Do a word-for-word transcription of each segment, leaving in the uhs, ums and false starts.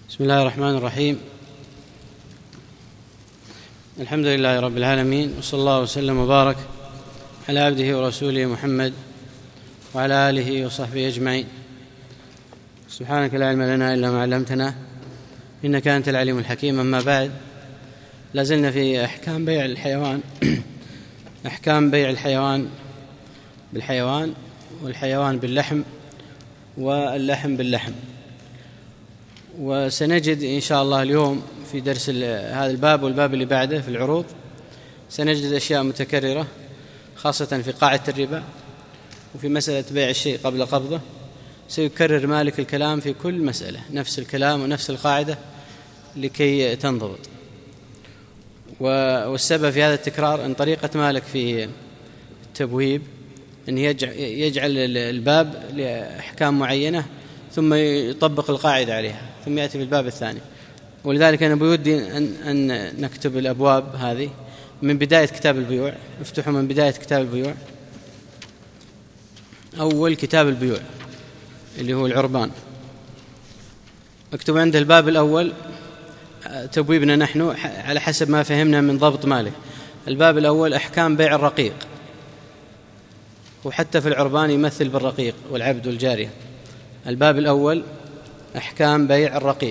بسم الله الرحمن الرحيم. الحمد لله رب العالمين، وصلى الله وسلم وبارك على عبده ورسوله محمد وعلى آله وصحبه أجمعين. سبحانك لا علم لنا إلا ما علمتنا إنك أنت العليم الحكيم. أما بعد، لازلنا في أحكام بيع الحيوان أحكام بيع الحيوان بالحيوان، والحيوان باللحم، واللحم باللحم. وسنجد إن شاء الله اليوم في درس هذا الباب والباب اللي بعده في العروض سنجد أشياء متكررة، خاصة في قاعدة الربا وفي مسألة بيع الشيء قبل قبضه. سيكرر مالك الكلام في كل مسألة، نفس الكلام ونفس القاعدة لكي تنضبط. والسبب في هذا التكرار أن طريقة مالك في التبويب أن يجعل الباب لأحكام معينة ثم يطبق القاعدة عليها ثم يأتي في الباب الثاني. ولذلك أنا بودي أن, أن نكتب الأبواب هذه من بداية كتاب البيوع. افتحوا من بداية كتاب البيوع، أول كتاب البيوع اللي هو العربان، اكتب عند الباب الأول تبويبنا نحن على حسب ما فهمنا من ضبط مالك. الباب الأول أحكام بيع الرقيق، وحتى في العربان يمثل بالرقيق والعبد والجارية. الباب الأول أحكام بيع الرقيق.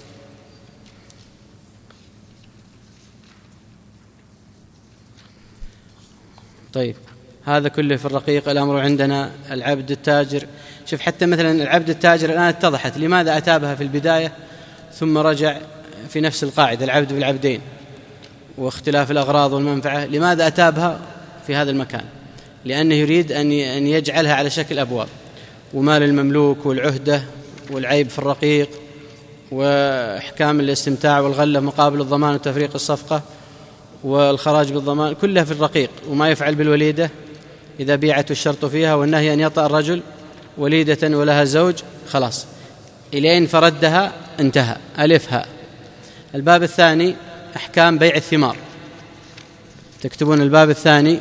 طيب، هذا كله في الرقيق. الأمر عندنا العبد التاجر. شوف، حتى مثلا العبد التاجر الآن اتضحت لماذا أتابها في البداية ثم رجع في نفس القاعدة العبد بالعبدين واختلاف الأغراض والمنفعة. لماذا أتابها في هذا المكان؟ لأنه يريد أن يجعلها على شكل أبواب، ومال المملوك والعهدة والعيب في الرقيق وأحكام الاستمتاع والغلة مقابل الضمان وتفريق الصفقة والخراج بالضمان، كلها في الرقيق. وما يفعل بالوليدة إذا بيعت الشرط فيها، والنهي أن يطأ الرجل وليدة ولها زوج، خلاص إلين فردها انتهى، ألفها. الباب الثاني أحكام بيع الثمار. تكتبون الباب الثاني.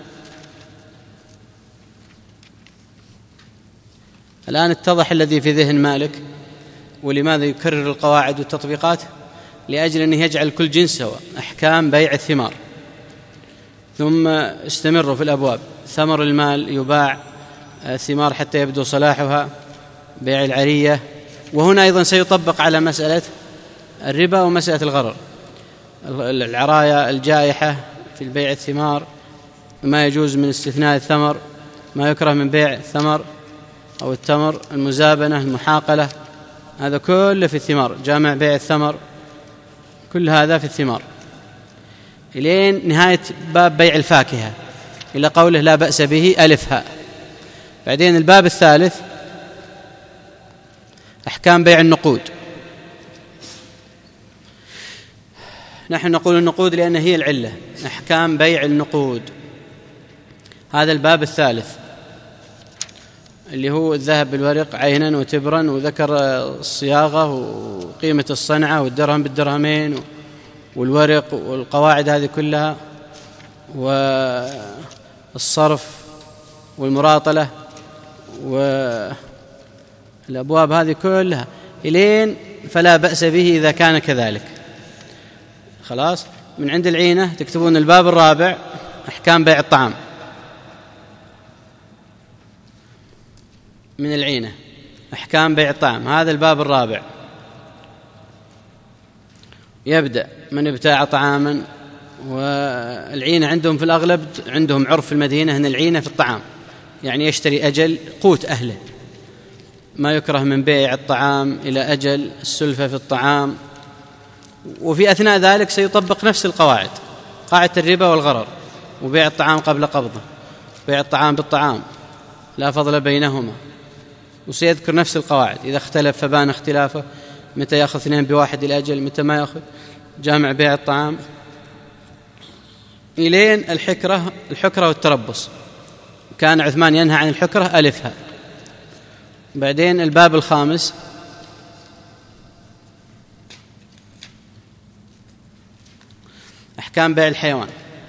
الآن اتضح الذي في ذهن مالك، ولماذا يكرر القواعد والتطبيقات؟ لأجل أنه يجعل كل جنس سواء. أحكام بيع الثمار. ثم استمروا في الأبواب. ثمر المال يباع الثمار حتى يبدو صلاحها، بيع العرية. وهنا أيضا سيطبق على مسألة الربا ومسألة الغرر. العرايا الجائحة في البيع الثمار، ما يجوز من استثناء الثمر، ما يكره من بيع الثمر أو التمر، المزابنة، المحاقلة، هذا كله في الثمار. جامع بيع الثمر، كل هذا في الثمار. إلين نهاية باب بيع الفاكهة إلى قوله لا بأس به، ألفها. بعدين الباب الثالث أحكام بيع النقود. نحن نقول النقود لأن هي العلة. أحكام بيع النقود، هذا الباب الثالث اللي هو الذهب بالورق عينا وتبرا، وذكر الصياغة وقيمة الصنعة والدرهم بالدرهمين والورق والقواعد هذه كلها، والصرف والمراطلة والأبواب هذه كلها إلين فلا بأس به إذا كان كذلك. خلاص. من عند العينة تكتبون الباب الرابع أحكام بيع الطعام. من العينة أحكام بيع الطعام، هذا الباب الرابع. يبدأ من ابتاع طعاما. والعينة عندهم في الأغلب، عندهم عرف في المدينة أن العينة في الطعام، يعني يشتري أجل قوت أهله. ما يكره من بيع الطعام إلى أجل السلفة في الطعام. وفي أثناء ذلك سيطبق نفس القواعد، قاعدة الربا والغرر، وبيع الطعام قبل قبضه، بيع الطعام بالطعام، لا فضل بينهما. وسيذكر نفس القواعد، إذا اختلف فبان اختلافه، متى يأخذ اثنين بواحد الأجل، متى ما يأخذ. جامع بيع الطعام إلين الحكرة الحكرة والتربص. كان عثمان ينهى عن الحكرة، ألفها. بعدين الباب الخامس أحكام بيع الحيوان.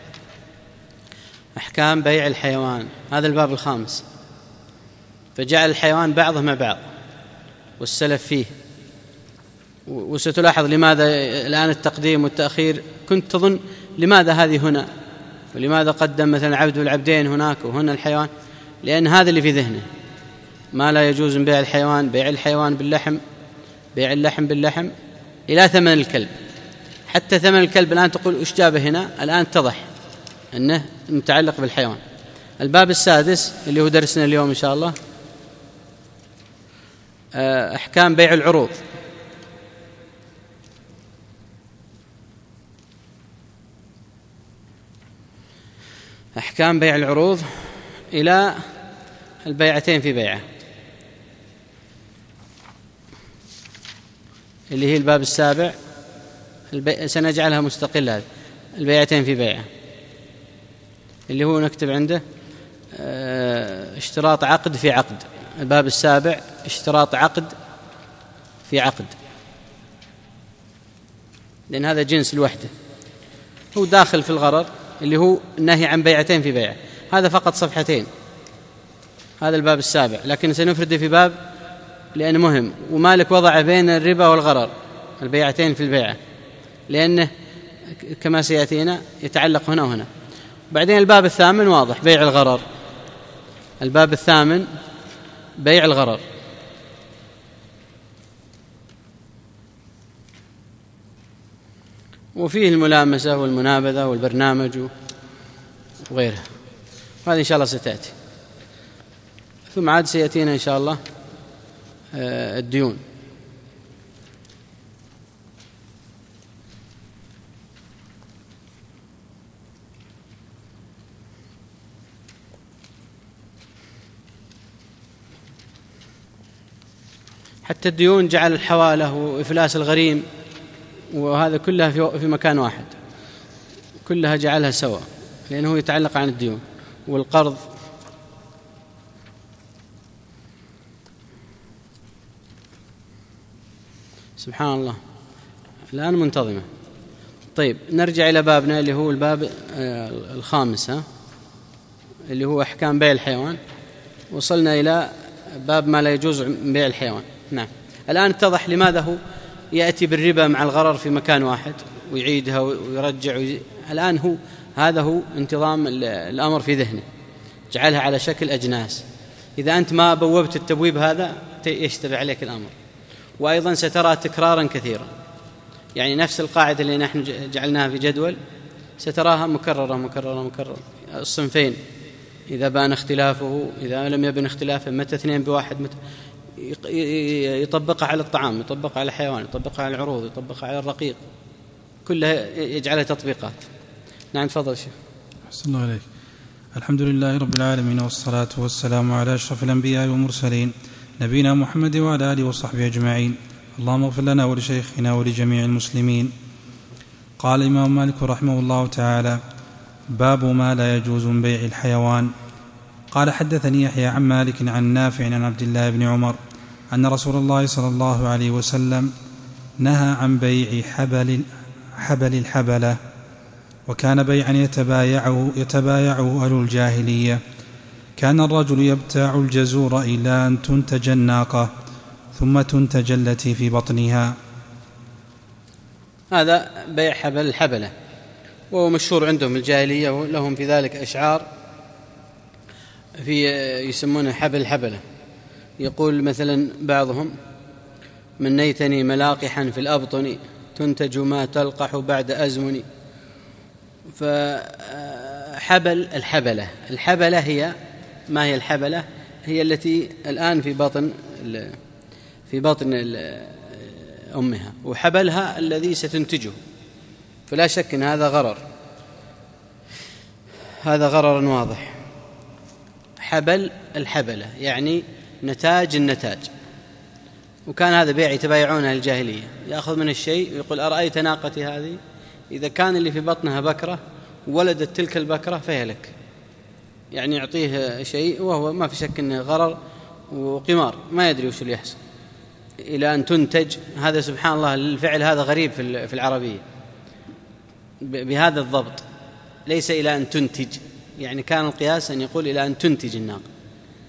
أحكام بيع الحيوان، هذا الباب الخامس. فجعل الحيوان بعضه مع بعض والسلف فيه. وستلاحظ لماذا الآن التقديم والتأخير. كنت تظن لماذا هذه هنا ولماذا قدم مثلا العبد والعبدين هناك وهنا الحيوان، لأن هذا اللي في ذهنه. ما لا يجوز من بيع الحيوان، بيع الحيوان باللحم، بيع اللحم باللحم إلى ثمن الكلب. حتى ثمن الكلب الآن تقول إيش جابه هنا، الآن اتضح أنه متعلق بالحيوان. الباب السادس اللي هو درسنا اليوم إن شاء الله أحكام بيع العروض. أحكام بيع العروض إلى البيعتين في بيعة، اللي هي الباب السابع. البي... سنجعلها مستقلة، البيعتين في بيعة، اللي هو نكتب عنده اه... اشتراط عقد في عقد. الباب السابع اشتراط عقد في عقد، لأن هذا جنس لوحده، هو داخل في الغرر اللي هو النهي عن بيعتين في بيعة. هذا فقط صفحتين، هذا الباب السابع، لكن سنفرده في باب لأنه مهم. ومالك وضع بين الربا والغرر البيعتين في البيعة، لأنه كما سيأتينا يتعلق هنا وهنا. بعدين الباب الثامن واضح، بيع الغرر. الباب الثامن بيع الغرر. وفيه الملامسة والمنابذة والبرنامج وغيرها، وهذه إن شاء الله ستأتي. ثم عاد سيأتينا إن شاء الله الديون. حتى الديون جعل الحوالة وإفلاس الغريم وهذا كلها في مكان واحد، كلها جعلها سوا، لأنه يتعلق عن الديون والقرض. سبحان الله الآن منتظمة. طيب نرجع إلى بابنا اللي هو الباب الخامس، ها؟ اللي هو أحكام بيع الحيوان. وصلنا إلى باب ما لا يجوز بيع الحيوان. نعم، الآن اتضح لماذا هو يأتي بالربا مع الغرر في مكان واحد ويعيدها ويرجع ويزي... الآن هو هذا هو انتظام الأمر في ذهنه، جعلها على شكل أجناس. إذا أنت ما بوبت التبويب هذا يشتبه عليك الأمر. وأيضا سترى تكرارا كثيرا، يعني نفس القاعدة اللي نحن جعلناها في جدول ستراها مكررة مكررة مكررة. الصنفين إذا بان اختلافه، إذا لم يبن اختلافه، متى اثنين بواحد، متى يطبقها على الطعام، يطبقها على الحيوان، يطبقها على العروض، يطبقها على الرقيق، كلها يجعلها تطبيقات. نعم تفضل شيخ. أحسن الله عليك. الحمد لله رب العالمين، والصلاة والسلام على أشرف الأنبياء والمرسلين نبينا محمد وعلى آله وصحبه أجمعين. اللهم اغفر لنا ولشيخنا ولجميع المسلمين. قال الإمام مالك رحمه الله تعالى: باب ما لا يجوز من بيع الحيوان. قال: حدثني يحيى عن مالك عن نافع عن عبد الله بن عمر أن رسول الله صلى الله عليه وسلم نهى عن بيع حبل, حبل الحبلة، وكان بيعا يتبايعه, يتبايعه أهل الجاهلية. كان الرجل يبتاع الجزور إلى أن تنتج الناقة ثم تنتج التي في بطنها. هذا بيع حبل الحبلة، وهو مشهور عندهم الجاهلية، ولهم في ذلك أشعار في يسمونه حبل الحبلة. يقول مثلا بعضهم: من نيتني ملاقحا في الأبطن تنتج ما تلقح بعد أزمن. فحبل الحبلة، الحبلة هي ما هي الحبلة؟ هي التي الآن في بطن في بطن أمها، وحبلها الذي ستنتجه. فلا شك أن هذا غرر، هذا غرر واضح. حبل الحبلة يعني نتاج النتاج. وكان هذا بيع يتبايعونه الجاهلية، يأخذ من الشيء ويقول: أرأيت ناقتي هذه؟ إذا كان اللي في بطنها بكرة ولدت تلك البكرة فهي لك، يعني يعطيه شيء وهو ما في شك أنه غرر وقمار، ما يدري وش اللي يحصل إلى أن تنتج. هذا سبحان الله الفعل هذا غريب في العربية بهذا الضبط، ليس إلى أن تنتج، يعني كان القياس أن يقول إلى أن تنتج الناقة،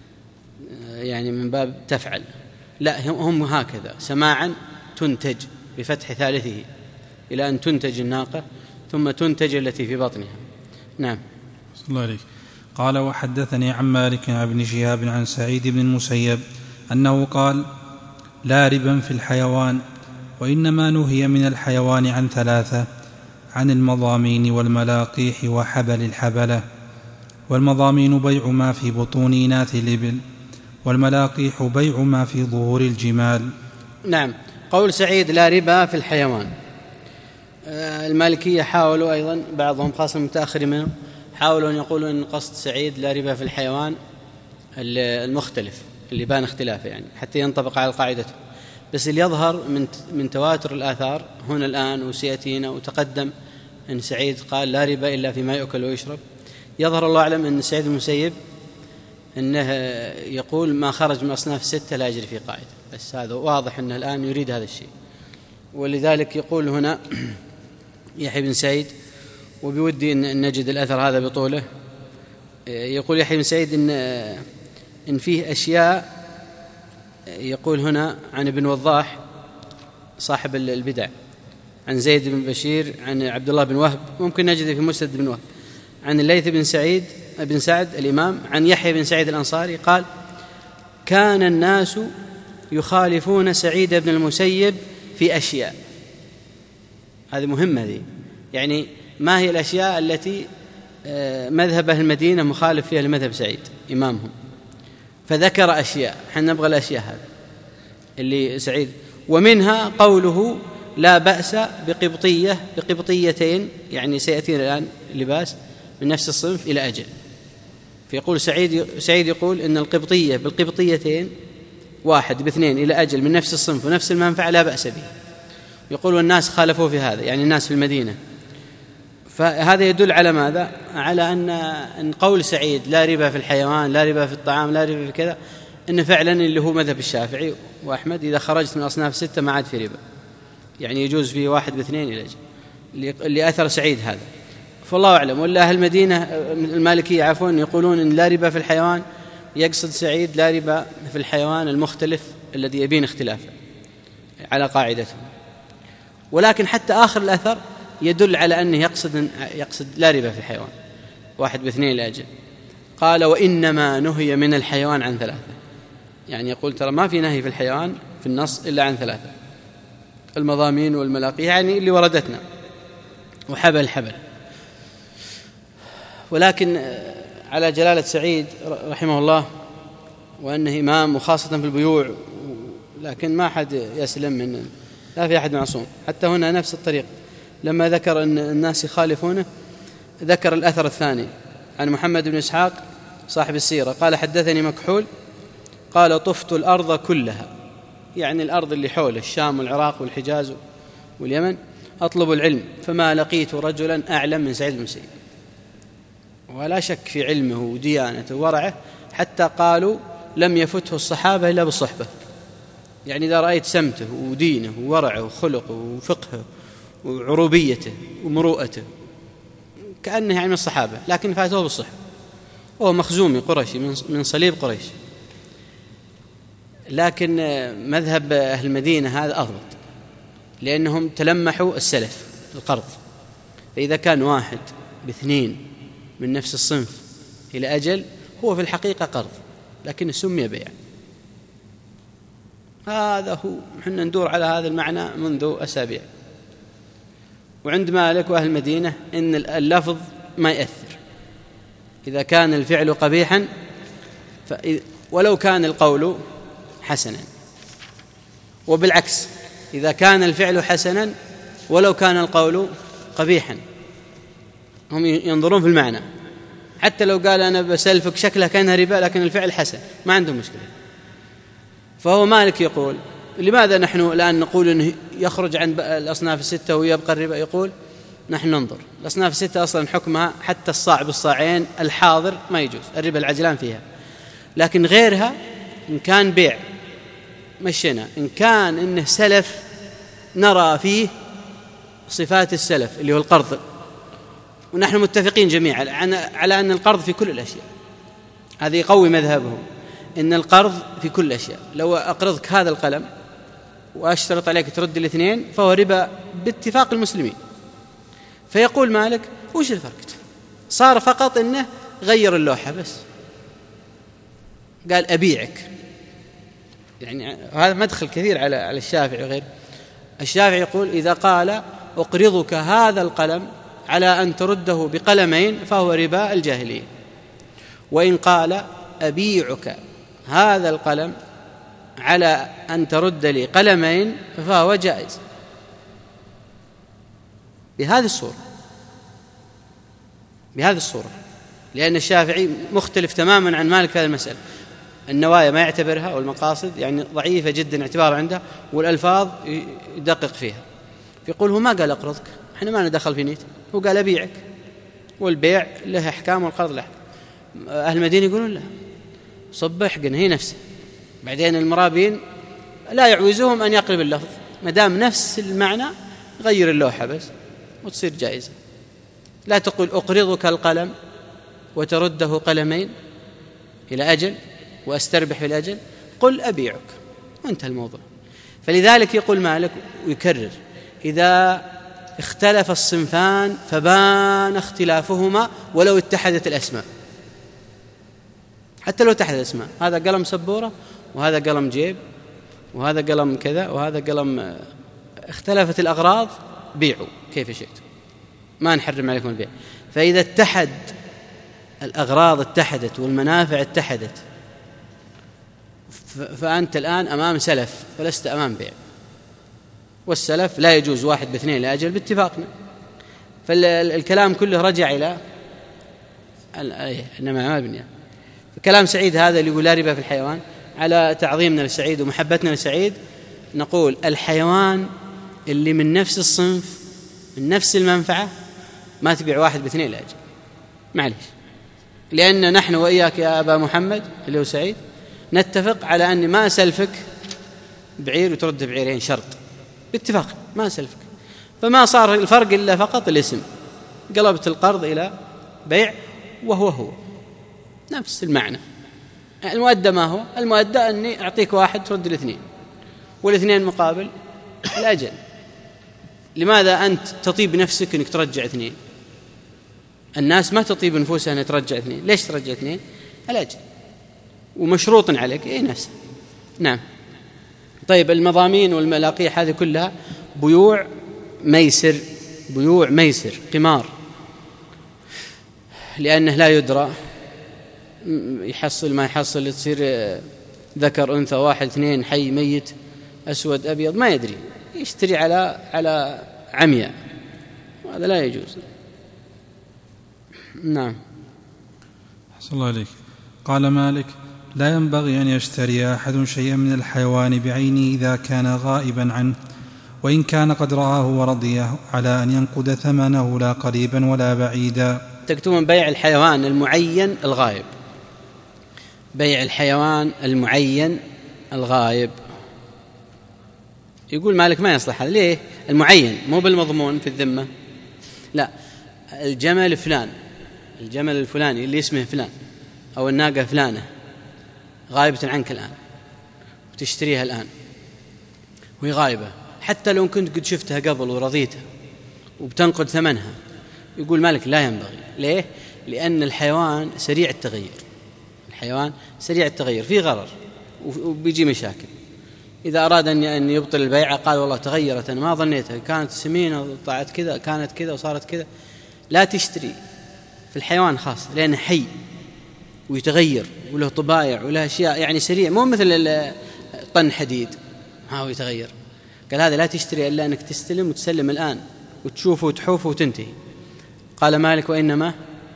يعني من باب تفعل. لا، هم هكذا سماعا تنتج، بفتح ثالثه إلى أن تنتج الناقة ثم تنتج التي في بطنها. نعم. صلى الله عليك. قال وحدثني عن مالك عن ابن شهاب عن سعيد بن المسيب أنه قال لا ربا في الحيوان، وإنما نهي من الحيوان عن ثلاثة: عن المضامين والملاقيح وحبل الحبلة. والمضامين بيع ما في بطون إناث الإبل، والملاقيح بيع ما في ظهور الجمال. نعم. قول سعيد لا ربا في الحيوان، المالكية حاولوا أيضا بعضهم خاصة المتأخر منهم حاولوا أن يقولوا أن قصد سعيد لا ربا في الحيوان المختلف اللي بان اختلافه يعني حتى ينطبق على قاعدته، بس اللي يظهر من من تواتر الآثار هنا الآن وسيأتينا وتقدم أن سعيد قال لا ربا إلا فيما يؤكل ويشرب. يظهر الله أعلم أن سعيد المسيب أنه يقول ما خرج من أصناف الستة لا يجري في قاعدة، بس هذا واضح أنه الآن يريد هذا الشيء. ولذلك يقول هنا يحيى بن سعيد، وبودي أن نجد الأثر هذا بطوله، يقول يحيى بن سعيد إن, إن فيه أشياء، يقول هنا عن ابن وضاح صاحب البدع عن زيد بن بشير عن عبد الله بن وهب، ممكن نجد في مسند بن وهب عن الليث بن سعيد بن سعد الإمام عن يحيى بن سعيد الأنصاري قال كان الناس يخالفون سعيد بن المسيب في أشياء. هذه مهمة ذي، يعني ما هي الأشياء التي مذهب أهل المدينة مخالف فيها لمذهب سعيد إمامهم، فذكر أشياء، حنا نبغى الأشياء هذه اللي سعيد، ومنها قوله لا بأس بقبطية بقبطيتين، يعني سيأتينا الآن لباس من نفس الصنف إلى أجل. فيقول سعيد سعيد يقول إن القبطية بالقبطيتين واحد باثنين إلى أجل من نفس الصنف ونفس المنفعة لا بأس به. يقول والناس خالفوا في هذا، يعني الناس في المدينة. فهذا يدل على ماذا؟ على أن أن قول سعيد لا ربا في الحيوان لا ربا في الطعام لا ربا في كذا، إن فعلا اللي هو مذهب الشافعي وأحمد إذا خرجت من أصناف ستة ما عاد في ربا، يعني يجوز فيه واحد باثنين إلى أجل اللي أثر سعيد هذا. فالله أعلم. ولا أهل المدينة المالكية عفوا يقولون إن لا ربا في الحيوان يقصد سعيد لا ربا في الحيوان المختلف الذي يبين اختلافه على قاعدته. ولكن حتى آخر الأثر يدل على أنه يقصد يقصد لا ربا في الحيوان واحد باثنين لأجل. قال وإنما نهي من الحيوان عن ثلاثة، يعني يقول ترى ما في نهي في الحيوان في النص إلا عن ثلاثة: المضامين والملاقي، يعني اللي وردتنا، وحبل الحبل. ولكن على جلالة سعيد رحمه الله وأنه إمام وخاصة في البيوع، لكن ما أحد يسلم من، لا في أحد معصوم. حتى هنا نفس الطريق لما ذكر أن الناس يخالفونه ذكر الأثر الثاني عن محمد بن إسحاق صاحب السيرة قال حدثني مكحول قال طفت الأرض كلها، يعني الأرض اللي حول الشام والعراق والحجاز واليمن، أطلب العلم فما لقيت رجلا أعلم من سعيد بن المسيب، ولا شك في علمه وديانته وورعه، حتى قالوا لم يفته الصحابة إلا بالصحبة. يعني إذا رأيت سمته ودينه وورعه وخلقه وفقهه وعروبيته ومروءته كأنه يعني من الصحابة، لكن فاته بالصحبة. وهو مخزومي قرشي من صليب قريش، لكن مذهب أهل المدينة هذا أضبط، لأنهم تلمحوا السلف القرض. فإذا كان واحد باثنين من نفس الصنف إلى أجل هو في الحقيقة قرض، لكن سمي بيع. هذا هو، حنا ندور على هذا المعنى منذ أسابيع. وعند مالك وأهل المدينة إن اللفظ ما يأثر، إذا كان الفعل قبيحا ولو كان القول حسنا، وبالعكس إذا كان الفعل حسنا ولو كان القول قبيحا. هم ينظرون في المعنى، حتى لو قال أنا بسلفك شكلها كأنها ربا لكن الفعل حسن ما عندهم مشكلة. فهو مالك يقول لماذا نحن الآن نقول أنه يخرج عن الأصناف الستة ويبقى الربا؟ يقول نحن ننظر الأصناف الستة أصلا حكمها حتى الصاع بالصاعين الحاضر ما يجوز الربا العجلان فيها، لكن غيرها إن كان بيع مشينا، إن كان إنه سلف نرى فيه صفات السلف اللي هو القرض، ونحن متفقين جميعا على أن القرض في كل الأشياء. هذا يقوي مذهبهم إن القرض في كل الأشياء. لو أقرضك هذا القلم وأشترط عليك ترد الاثنين فهو ربا باتفاق المسلمين. فيقول مالك وش الفرق؟ صار فقط إنه غير اللوحة بس، قال أبيعك. يعني هذا مدخل كثير على على الشافعي وغيره. الشافعي يقول إذا قال أقرضك هذا القلم على أن ترده بقلمين فهو ربا الجاهلية، وإن قال أبيعك هذا القلم على أن ترد لي قلمين فهو جائز بهذه الصورة بهذه الصورة لأن الشافعي مختلف تماما عن مالك في هذه المسألة. النوايا ما يعتبرها والمقاصد يعني ضعيفة جدا اعتبار عنده، والألفاظ يدقق فيها. يقول هو ما قال أقرضك، احنا ما ندخل في نيت، هو قال أبيعك، والبيع له أحكام والقرض له أحكام. أهل المدينة يقولون لا صبح قلنا هي نفسه. بعدين المرابين لا يعوزهم أن يقلب اللفظ، ما دام نفس المعنى غير اللوحة بس وتصير جائزة. لا تقول أقرضك القلم وترده قلمين إلى أجل وأستربح في الأجل، قل أبيعك وانتهى الموضوع. فلذلك يقول مالك ويكرر إذا اختلف الصنفان فبان اختلافهما ولو اتحدت الأسماء، حتى لو اتحدت الأسماء، هذا قلم سبورة وهذا قلم جيب وهذا قلم كذا وهذا قلم، اختلفت الأغراض بيعوا كيف شئت، ما نحرم عليكم البيع. فإذا اتحد الأغراض اتحدت والمنافع اتحدت فأنت الآن أمام سلف ولست أمام بيع، والسلف لا يجوز واحد باثنين لأجل باتفاقنا. فالكلام كله رجع إلى إنما ما بنيا. كلام سعيد هذا اللي يقول لا ربا في الحيوان، على تعظيمنا للسعيد ومحبتنا للسعيد نقول الحيوان اللي من نفس الصنف من نفس المنفعة ما تبيع واحد باثنين لأجل، معليش، لأن نحن وإياك يا أبا محمد اللي هو سعيد نتفق على أني ما أسلفك بعير وترد بعيرين شرط باتفاق، ما أسلفك، فما صار الفرق إلا فقط الاسم، قلبت القرض إلى بيع وهو هو نفس المعنى. المؤدى ما هو؟ المؤدى أني أعطيك واحد ترد الاثنين والاثنين مقابل الأجل. لماذا أنت تطيب نفسك أنك ترجع اثنين؟ الناس ما تطيب نفوسها أن ترجع اثنين، ليش ترجع اثنين؟ الأجل ومشروط عليك إيه نفسه. نعم. طيب المضامين والملاقيح هذه كلها بيوع ميسر، بيوع ميسر قمار، لأنه لا يدرى، يحصل ما يحصل، تصير ذكر أنثى واحد اثنين حي ميت أسود أبيض ما يدري، يشتري على على عمياء، هذا لا يجوز. نعم. أحسن الله عليك. قال مالك لا ينبغي أن يشتري أحد شيئا من الحيوان بعينه إذا كان غائبا عنه، وإن كان قد رآه ورضيه، على أن ينقد ثمنه لا قريبا ولا بعيدا. تكتمون بيع الحيوان المعين الغائب، بيع الحيوان المعين الغائب. يقول مالك ما يصلح هذا، ليه؟ المعين مو بالمضمون في الذمة، لا، الجمل فلان، الجمل الفلاني اللي اسمه فلان أو الناقة فلانة غائبة عنك الآن وتشتريها الآن وهي غائبة، حتى لو كنت قد شفتها قبل ورضيتها وبتنقد ثمنها، يقول مالك لا ينبغي. ليه؟ لأن الحيوان سريع التغير، الحيوان سريع التغير فيه غرر وبيجي مشاكل. إذا أراد أن يبطل البيعة قال والله تغيرت، أنا ما ظنيتها، كانت سمينة وطلعت كذا، كانت كذا وصارت كذا. لا تشتري في الحيوان خاص لأنه حي ويتغير وله طبايع وله أشياء يعني سريع، مو مثل طن حديد ها يتغير. قال هذا لا تشتري إلا أنك تستلم وتسلم الآن وتشوفه وتحوفه وتنتهي. قال مالك وإنما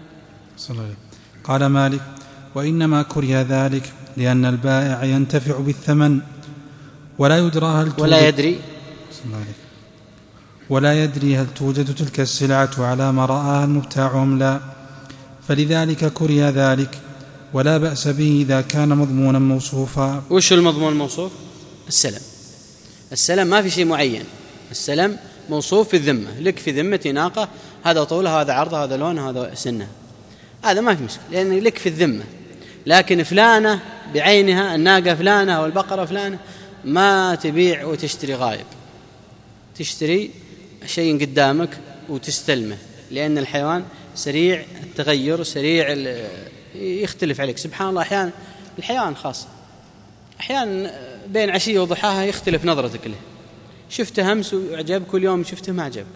قال مالك وإنما كره ذلك لأن البائع ينتفع بالثمن ولا يدرى هل ولا يدري ولا يدري هل توجد تلك السلعة على ما رآها المبتاع أم لا، فلذلك كره ذلك، ولا بأس به إذا كان مضمونا موصوفا. وش المضمون الموصوف؟ السلم. السلم ما في شيء معين، السلم موصوف في الذمة، لك في ذمتي ناقة هذا طولها هذا عرضها هذا لونها هذا سنها، هذا ما في مشكلة لأن لك في الذمة. لكن فلانة بعينها، الناقة فلانة أو البقرة فلانة، ما تبيع وتشتري غائب، تشتري شيء قدامك وتستلمه، لأن الحيوان سريع التغير، سريع يختلف عليك. سبحان الله، أحيانا الحيوان خاصة أحيانا بين عشية وضحاها يختلف نظرتك له، شفته أمس وعجبك، كل يوم شفته ما عجبك.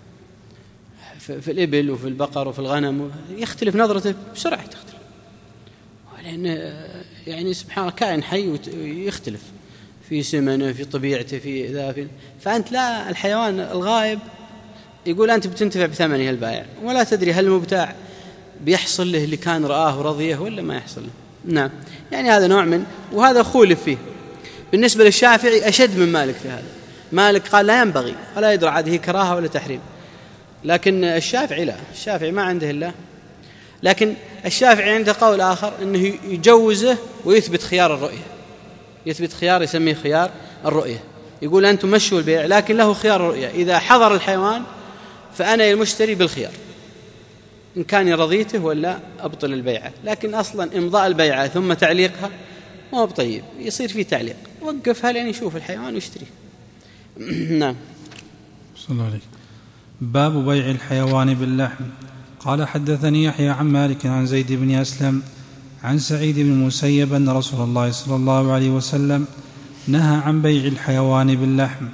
في الإبل وفي البقر وفي الغنم يختلف نظرته بسرعة، تختلف، لأن يعني سبحان الله كائن حي ويختلف في سمنه، في طبيعته، في ذا في. فأنت لا، الحيوان الغائب يقول أنت بتنتفع بثمنه البائع، ولا تدري هل المبتاع بيحصل له اللي كان رآه ورضيه ولا ما يحصل له. نعم، يعني هذا نوع من، وهذا خولف فيه. بالنسبة للشافعي أشد من مالك في هذا. مالك قال لا ينبغي ولا يدرى عاد هي كراهة ولا تحريم، لكن الشافعي لا، الشافعي ما عنده إلا. لكن الشافعي عنده قول آخر أنه يجوزه ويثبت خيار الرؤية، يثبت خيار يسميه خيار الرؤية. يقول أنتم مشوا البيع لكن له خيار الرؤية، إذا حضر الحيوان فأنا المشتري بالخيار، إن كان رضيته ولا أبطل البيعة. لكن أصلا إمضاء البيعة ثم تعليقها ما هو بطيب، يصير فيه تعليق، وقفها لأن يشوف الحيوان ويشتريه. نعم. صلى الله عليه. باب بيع الحيوان باللحم. قال حدثني يحيى عن مالك عن زيد بن أسلم عن سعيد بن المسيب أن رسول الله صلى الله عليه وسلم نهى عن بيع الحيوان باللحم.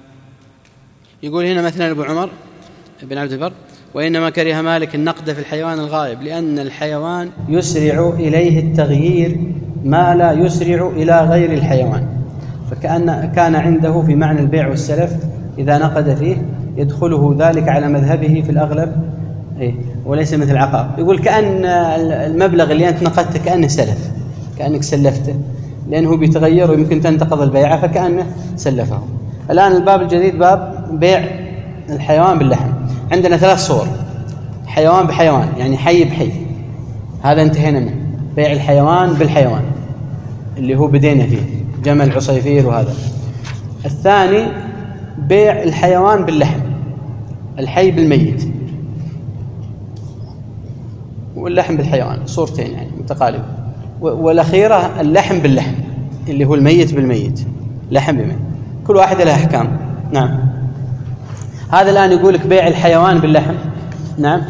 يقول هنا مثلا أبو عمر بن عبد البر: وإنما كره مالك النقد في الحيوان الغائب، لأن الحيوان يسرع إليه التغيير ما لا يسرع إلى غير الحيوان، فكأن كان عنده في معنى البيع والسلف إذا نقد فيه يدخله ذلك على مذهبه في الأغلب، إيه، وليس مثل عقار. يقول كأن المبلغ اللي أنت نقدته كأنه سلف، كأنك سلفته، لأنه بيتغير ويمكن تنتقض البيعة فكأنه سلفه. الآن الباب الجديد باب بيع الحيوان باللحم. عندنا ثلاث صور: حيوان بحيوان، يعني حي بحي، هذا انتهينا منه. بيع الحيوان بالحيوان اللي هو بدينا فيه، جمل عصيفير وهذا. الثاني بيع الحيوان باللحم، الحي بالميت، واللحم بالحيوان، صورتين يعني متقاربة. والأخيرة اللحم باللحم اللي هو الميت بالميت، لحم بميت، كل واحدة لها أحكام. نعم. هذا الآن يقول لك بيع الحيوان باللحم. نعم.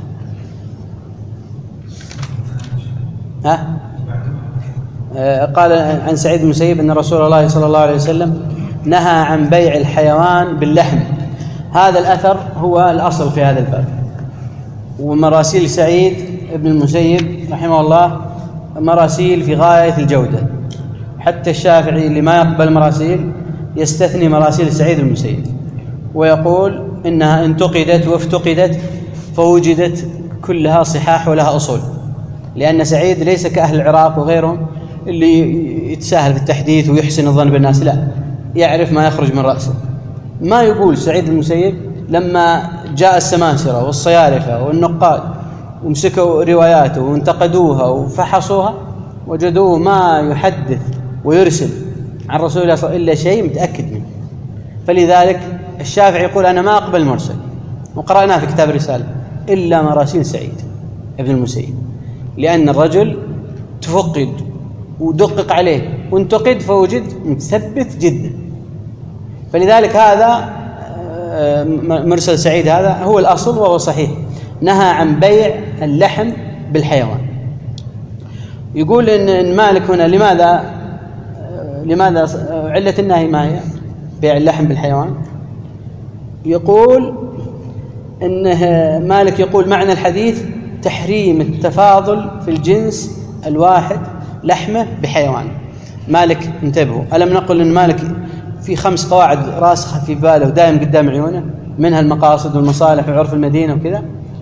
ها؟ آه قال عن سعيد بن المسيب أن رسول الله صلى الله عليه وسلم نهى عن بيع الحيوان باللحم. هذا الأثر هو الأصل في هذا الباب، ومراسيل سعيد بن المسيب رحمه الله مراسيل في غاية الجودة، حتى الشافعي اللي ما يقبل مراسيل يستثني مراسيل سعيد بن المسيب ويقول إنها انتقدت وافتقدت فوجدت كلها صحاح ولها أصول، لأن سعيد ليس كأهل العراق وغيرهم اللي يتساهل في التحديث ويحسن الظن بالناس، لا، يعرف ما يخرج من رأسه. ما يقول سعيد المسيب لما جاء السماسرة والصيارفة والنقاد ومسكوا رواياته وانتقدوها وفحصوها وجدوه ما يحدث ويرسل عن رسول الله صلى الله عليه وسلم إلا شيء متأكد منه. فلذلك الشافعي يقول أنا ما أقبل مرسل، وقرأناه في كتاب الرسالة، إلا مراسيل سعيد ابن المسيب، لأن الرجل تفقد ودقق عليه وانتقد فوجد مثبت جدا. فلذلك هذا مرسل سعيد هذا هو الأصل وهو صحيح. نهى عن بيع اللحم بالحيوان. يقول إن مالك هنا لماذا لماذا علة النهي ما هي؟ بيع اللحم بالحيوان. يقول إنه مالك يقول معنى الحديث تحريم التفاضل في الجنس الواحد لحمه بحيوان. مالك انتبهوا، ألم نقل إن مالك في خمس قواعد راسخة في باله ودائم قدام عيونه، منها المقاصد والمصالح وعرف المدينة وكذا.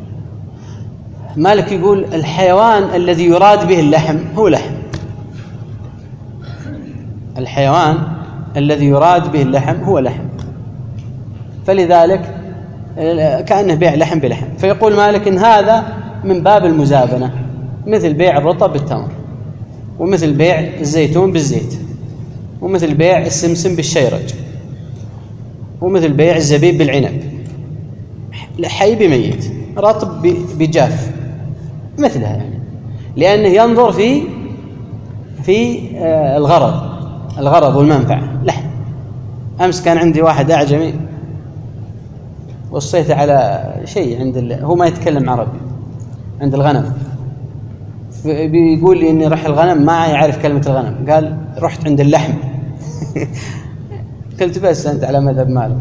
مالك يقول الحيوان الذي يراد به اللحم هو لحم، الحيوان الذي يراد به اللحم هو لحم، فلذلك كأنه بيع لحم بلحم. فيقول مالك إن هذا من باب المزابنة، مثل بيع الرطب بالتمر، ومثل بيع الزيتون بالزيت، ومثل بيع السمسم بالشيرج، ومثل بيع الزبيب بالعنب، حي بميت، رطب بجاف، مثلها يعني، لأنه ينظر في في الغرض الغرض والمنفعة لحم. أمس كان عندي واحد أعجمي وصيته على شيء عند ال... هو ما يتكلم عربي عند الغنم، بيقول لي إني رح الغنم ما يعرف كلمة الغنم، قال رحت عند اللحم. قلت بس أنت على مذهب مالك.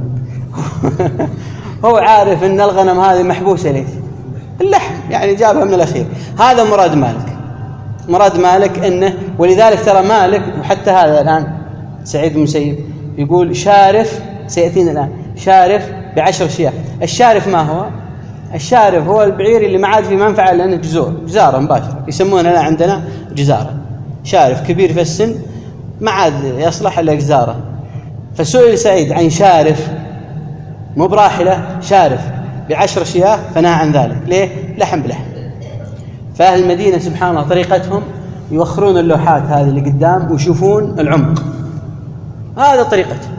هو عارف إن الغنم هذه محبوسة ليش اللحم، يعني جابها من الأخير. هذا مراد مالك، مراد مالك إنه، ولذلك ترى مالك وحتى هذا الآن سعيد المسيب يقول شارف، سيأتينا الآن شارف بعشر شياه. الشارف ما هو؟ الشارف هو البعير اللي ما عاد في منفعة لأنه جزور، جزارة مباشرة، يسمونها عندنا جزارة. شارف كبير في السن ما عاد يصلح إلا جزارة. فسئل سعيد عن شارف مو براحلة، شارف بعشر شياه فنهى عن ذلك. ليه؟ لحم بلحم. فأهل المدينة سبحان الله طريقتهم يوخرون اللوحات هذه اللي قدام ويشوفون العمق، هذا طريقتهم.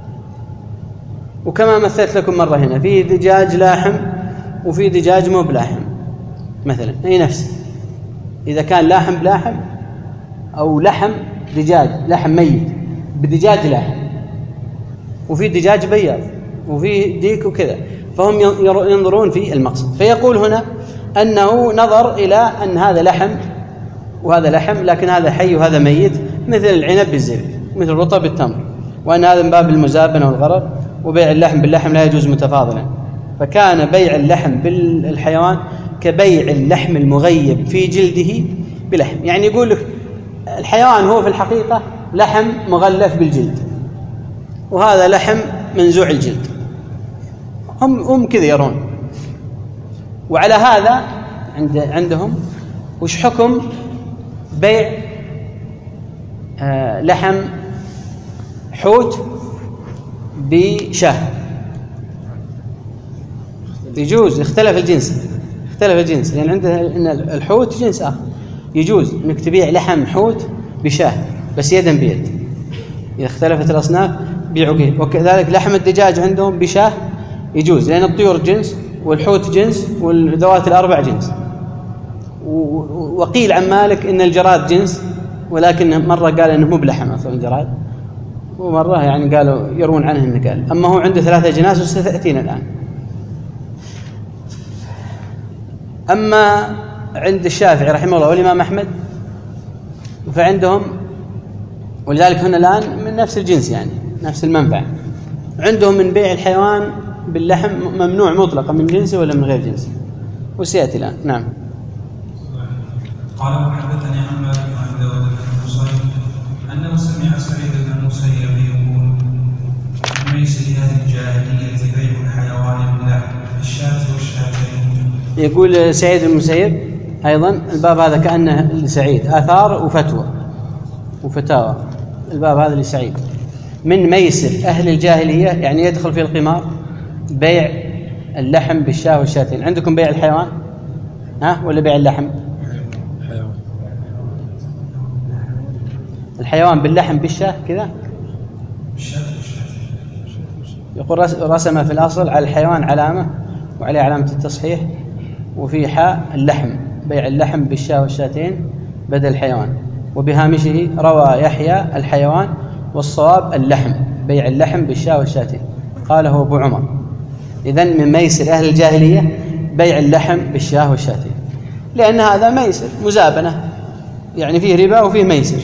وكما مثلت لكم مرة هنا في دجاج لاحم وفي دجاج مو بلاحم مثلا، هي نفسه. إذا كان لاحم بلاحم أو لحم دجاج لحم ميت بدجاج لاحم، وفي دجاج بياض وفي ديك وكذا، فهم ينظرون في المقصد. فيقول هنا أنه نظر إلى أن هذا لحم وهذا لحم، لكن هذا حي وهذا ميت، مثل العنب بالزبيب، مثل الرطب بالتمر، وأن هذا من باب المزابنة والغرر. وبيع اللحم باللحم لا يجوز متفاضلا، فكان بيع اللحم بالحيوان كبيع اللحم المغيب في جلده بلحم. يعني يقول لك الحيوان هو في الحقيقة لحم مغلف بالجلد، وهذا لحم منزوع الجلد، هم هم كذا يرون. وعلى هذا عند عندهم وش حكم بيع آه لحم حوت بشاه؟ يجوز، اختلف الجنس، اختلف الجنس لأن عندنا إن الحوت جنس آخر. يجوز إنك تبيع لحم حوت بشاه بس يدا بيد، إذا اختلفت الأصناف بيعوا كذا. وكذلك لحم الدجاج عندهم بشاه يجوز، لأن الطيور جنس والحوت جنس والذوات الأربع جنس. وقيل عن مالك إن الجراد جنس، ولكن مرة قال إنه مو بلحم أصلا الجراد، ومرة يعني قالوا يروون عنه إنه قال. أما هو عنده ثلاثة جناس وستأتينا الآن. أما عند الشافعي رحمه الله والإمام أحمد فعندهم، ولذلك هنا الآن من نفس الجنس يعني نفس المنفعة، عندهم من بيع الحيوان باللحم ممنوع مطلقا من جنسه ولا من غير جنسه، وسيأتي الآن. نعم. قال وحدثني عن مالك عن داود بن المصيب أنه سمع سعيد بن المسيب يقول ليس لهذه الجاهلية بيع الحيوان باللحم الشاة والشاتين. يقول سعيد بن المسيب أيضا الباب هذا كأنه لسعيد، آثار وفتوى وفتاوى. الباب هذا لسعيد من ميسر أهل الجاهلية، يعني يدخل في القمار بيع اللحم بالشاة والشاتين. عندكم بيع الحيوان ها ولا بيع اللحم؟ حيوان. الحيوان باللحم بالشاة كذا. يقول رسم في الأصل على الحيوان علامة وعليه علامة التصحيح، وفي حاء اللحم، بيع اللحم بالشاة والشاتين بدل الحيوان. وبهامشه روى يحيى الحيوان والصواب اللحم، بيع اللحم بالشاة والشاتين، قاله أبو عمر. إذن من ميسر أهل الجاهلية بيع اللحم بالشاة والشاتين، لأن هذا ميسر مزابنة، يعني فيه ربا وفيه ميسر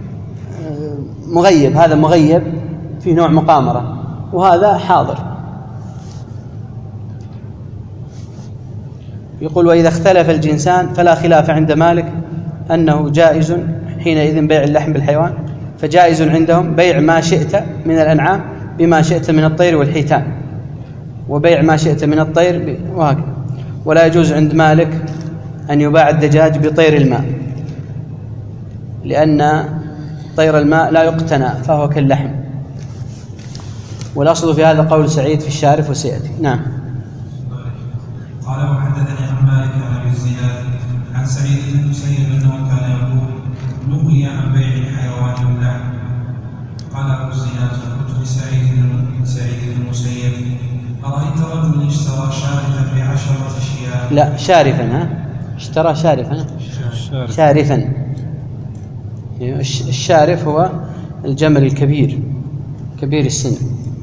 مغيب. هذا مغيب فيه نوع مقامرة، وهذا حاضر. يقول وإذا اختلف الجنسان فلا خلاف عند مالك أنه جائز حينئذ بيع اللحم بالحيوان، فجائز عندهم بيع ما شئت من الأنعام بما شئت من الطير والحيتان، وبيع ما شئت من الطير وهكذا. ولا يجوز عند مالك أن يباع الدجاج بطير الماء، لأن طير الماء لا يقتنى فهو كاللحم. والأصل في هذا قول سعيد في الشارف وسيأتي. نعم. قال وحدثني عن مالك عن ابي الزناد عن سعيد بن المسيب انه كان يقول نهي عن بيع الحيوان باللحم. قال ابو الزناد فقلت لسعيد بن سعيد بن المسيب ارايت رجلا اشترى شارفا بعشره اشياء. لا شارفا، ها اشترى شارفا شارف. شارفا. الشارف هو الجمل الكبير كبير السن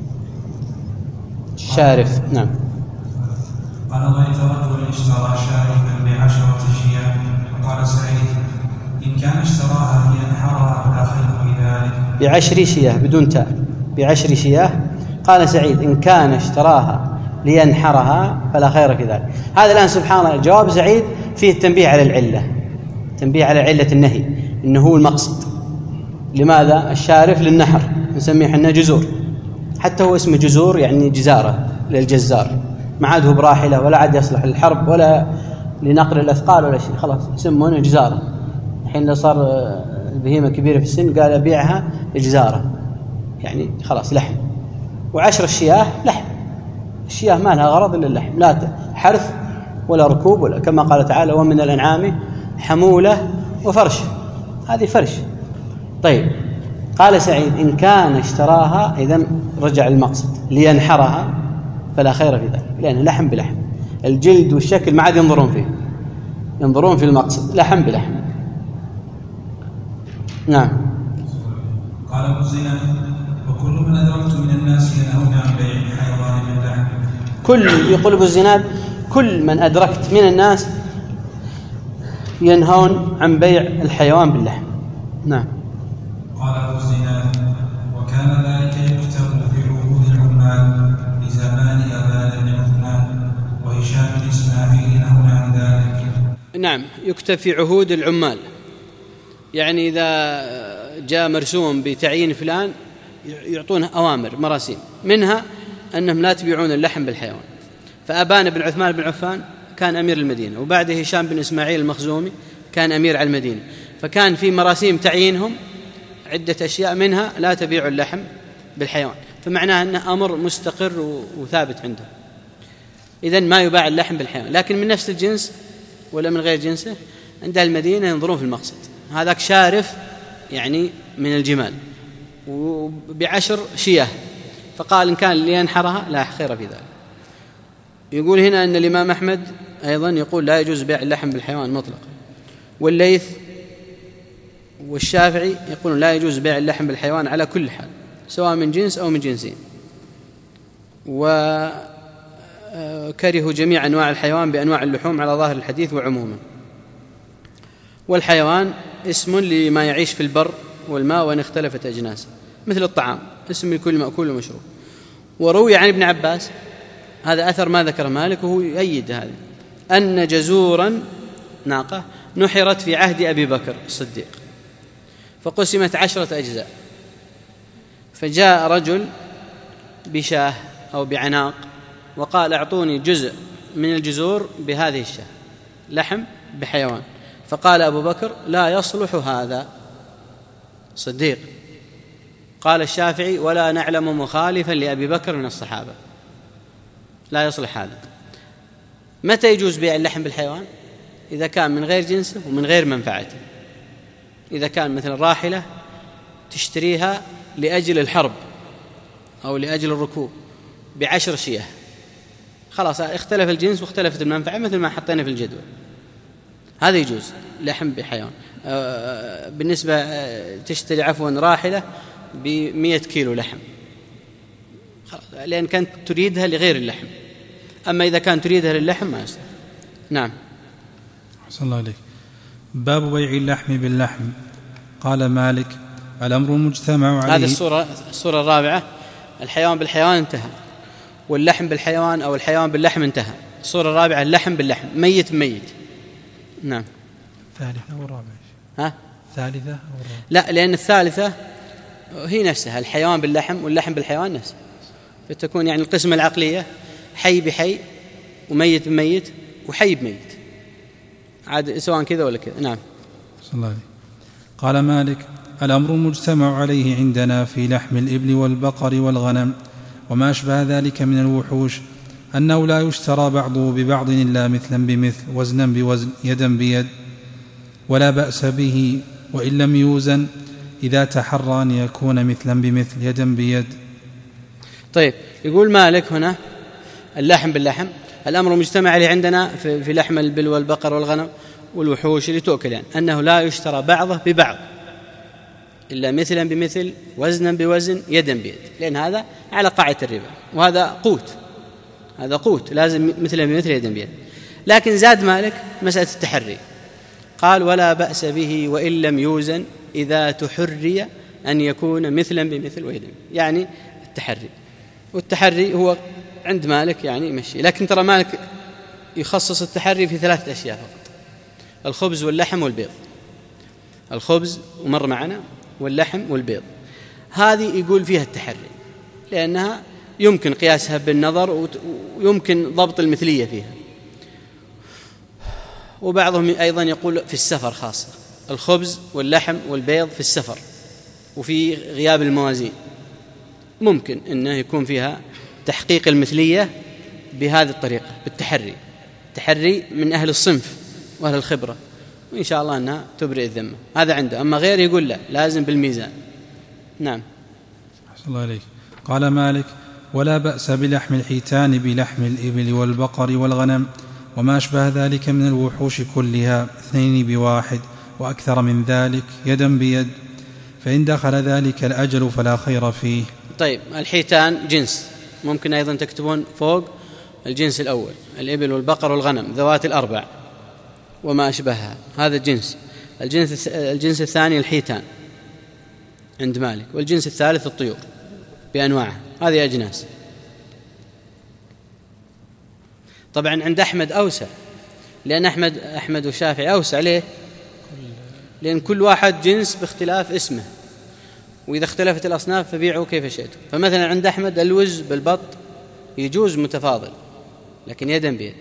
الشارف. نعم. قال رأيت رجلا اشترى شارفا بعشرة شياه فقال سعيد إن كان اشتراها لينحرها فلا خير في ذلك. بعشر شياه بدون تاء، بعشر شياه. قال سعيد إن كان اشتراها لينحرها فلا خير في ذلك. هذا الآن سبحان الله جواب سعيد فيه التنبيه على العلة، تنبيه على علة النهي إنه هو المقصد. لماذا؟ الشارف للنحر نسميه حنا جزور، حتى هو اسمه جزور يعني جزارة للجزار، ما عاد هو براحلة ولا عاد يصلح للحرب ولا لنقل الأثقال ولا شيء، خلاص يسمونه جزارة. الحين لو صار البهيمة كبيرة في السن قال أبيعها جزارة يعني خلاص لحم. وعشر الشياه لحم، الشياه ما لها غرض إلا اللحم، لا حرث ولا ركوب ولا، كما قال تعالى ومن الأنعام حمولة وفرش، هذه فرش. طيب قال سعيد إن كان اشتراها، إذن رجع المقصد لينحرها فلا خير في ذلك، لأنه لحم بلحم، الجلد والشكل ما عاد ينظرون فيه، ينظرون في المقصد لحم بلحم. نعم. قال ابو الزناد وكل من أدركت من الناس ينهون عن بيع الحيوان باللحم. كل يقول ابو الزناد كل من أدركت من الناس ينهون عن بيع الحيوان باللحم. نعم. قال ابو الزناد وكان ذلك يكتب في عهود العمال لزمان أبان بن عثمان وهشام بن إسماعيل ينهون عن ذلك. نعم، يكتب في عهود العمال، يعني إذا جاء مرسوم بتعيين فلان يعطونه أوامر مراسيم، منها أنهم لا تبيعون اللحم بالحيوان. فأبان بن عثمان بن عفان كان أمير المدينة، وبعده هشام بن إسماعيل المخزومي كان أمير على المدينة، فكان في مراسيم تعيينهم عدة أشياء، منها لا تبيعوا اللحم بالحيوان، فمعناه أنه أمر مستقر وثابت عنده. إذن ما يباع اللحم بالحيوان، لكن من نفس الجنس ولا من غير جنسه عند المدينة ينظرون في المقصد، هذاك شارف يعني من الجمال وبعشر شياه، فقال إن كان لينحرها لا خير في ذلك. يقول هنا أن الإمام أحمد أيضا يقول لا يجوز بيع اللحم بالحيوان مطلقا، والليث والشافعي يقولون لا يجوز بيع اللحم بالحيوان على كل حال سواء من جنس أو من جنسين، وكرهوا جميع أنواع الحيوان بأنواع اللحوم على ظاهر الحديث وعموما. والحيوان اسم لما يعيش في البر والماء وإن اختلفت أجناسه، مثل الطعام اسم لكل مأكول ومشروب. وروي عن ابن عباس، هذا أثر ما ذكر مالك وهو يؤيد هذا، أن جزورا ناقة نحرت في عهد أبي بكر الصديق فقسمت عشرة أجزاء، فجاء رجل بشاه أو بعناق وقال أعطوني جزء من الجزور بهذه الشاه لحم بحيوان، فقال أبو بكر لا يصلح هذا صديق. قال الشافعي ولا نعلم مخالفا لأبي بكر من الصحابة، لا يصلح هذا. متى يجوز بيع اللحم بالحيوان؟ إذا كان من غير جنسه ومن غير منفعته، إذا كان مثل راحلة تشتريها لأجل الحرب أو لأجل الركوب بعشر شياه، خلاص اختلف الجنس واختلفت المنفعة مثل ما حطينا في الجدول، هذا يجوز لحم بحيوان. بالنسبة تشتري عفوا راحلة بمئة كيلو لحم لأن كانت تريدها لغير اللحم، أما إذا كان تريدها للحم ما يصلح. نعم. أحسن الله عليك. باب بيع اللحم باللحم. قال مالك الأمر مجتمع عليه. هذه الصورة الصورة الرابعة، الحيوان بالحيوان انتهى، واللحم بالحيوان أو الحيوان باللحم انتهى. الصورة الرابعة اللحم باللحم، ميت ميت. نعم. ثالثة أو رابعة؟ ها؟ ثالثة أو رابعة؟ لا، لأن الثالثة هي نفسها، الحيوان باللحم واللحم بالحيوان نفسه، فتكون يعني القسمة العقلية حي بحي وميت بميت وحي بميت، عاد سواء كذا ولا كذا. نعم. صلى الله عليه. قال مالك الأمر مجتمع عليه عندنا في لحم الإبل والبقر والغنم وما أشبه ذلك من الوحوش، أنه لا يشترى بعضه ببعض إلا مثلا بمثل وزنا بوزن يدا بيد، ولا بأس به وإن لم يوزن إذا تحرى أن يكون مثلا بمثل يدا بيد. طيب، يقول مالك هنا اللحم باللحم، الأمر مجتمع عليه عندنا في لحم الإبل والبقر والغنم والوحوش اللي تؤكل، يعني أنه لا يشترى بعضه ببعض إلا مثلا بمثل وزنا بوزن يدا بيد، لأن هذا على قاعدة الربا، وهذا قوت، هذا قوت لازم مثلا بمثل يدا بيد. لكن زاد مالك مسألة التحري، قال ولا بأس به وإن لم يوزن إذا تحري أن يكون مثلا بمثل ويدا بيد، يعني التحري. والتحري هو عند مالك يعني يمشي، لكن ترى مالك يخصص التحري في ثلاثة أشياء فقط: الخبز واللحم والبيض. الخبز ومر معنا، واللحم والبيض، هذه يقول فيها التحري لأنها يمكن قياسها بالنظر ويمكن ضبط المثلية فيها. وبعضهم أيضا يقول في السفر خاصة، الخبز واللحم والبيض في السفر وفي غياب الموازين ممكن أنه يكون فيها تحقيق المثلية بهذه الطريقة بالتحري، تحري من أهل الصنف وأهل الخبرة، وإن شاء الله أنها تبرئ الذمة. هذا عنده. أما غير يقول لا، لازم بالميزان. نعم. أحسن الله عليك. قال مالك ولا بأس بلحم الحيتان بلحم الإبل والبقر والغنم وما أشبه ذلك من الوحوش كلها، اثنين بواحد وأكثر من ذلك يدا بيد، فإن دخل ذلك الأجل فلا خير فيه. طيب، الحيتان جنس، ممكن أيضا تكتبون فوق الجنس الأول: الإبل والبقر والغنم ذوات الأربع وما أشبهها، هذا الجنس. الجنس الجنس الثاني الحيتان عند مالك، والجنس الثالث الطيور بأنواعها، هذه أجناس. طبعا عند أحمد أوسع، لأن أحمد أحمد والشافعي أوسع. ليه؟ لأن كل واحد جنس باختلاف اسمه، وإذا اختلفت الأصناف فبيعوا كيف شئتم. فمثلا عند أحمد الوز بالبط يجوز متفاضل لكن يدا بيد،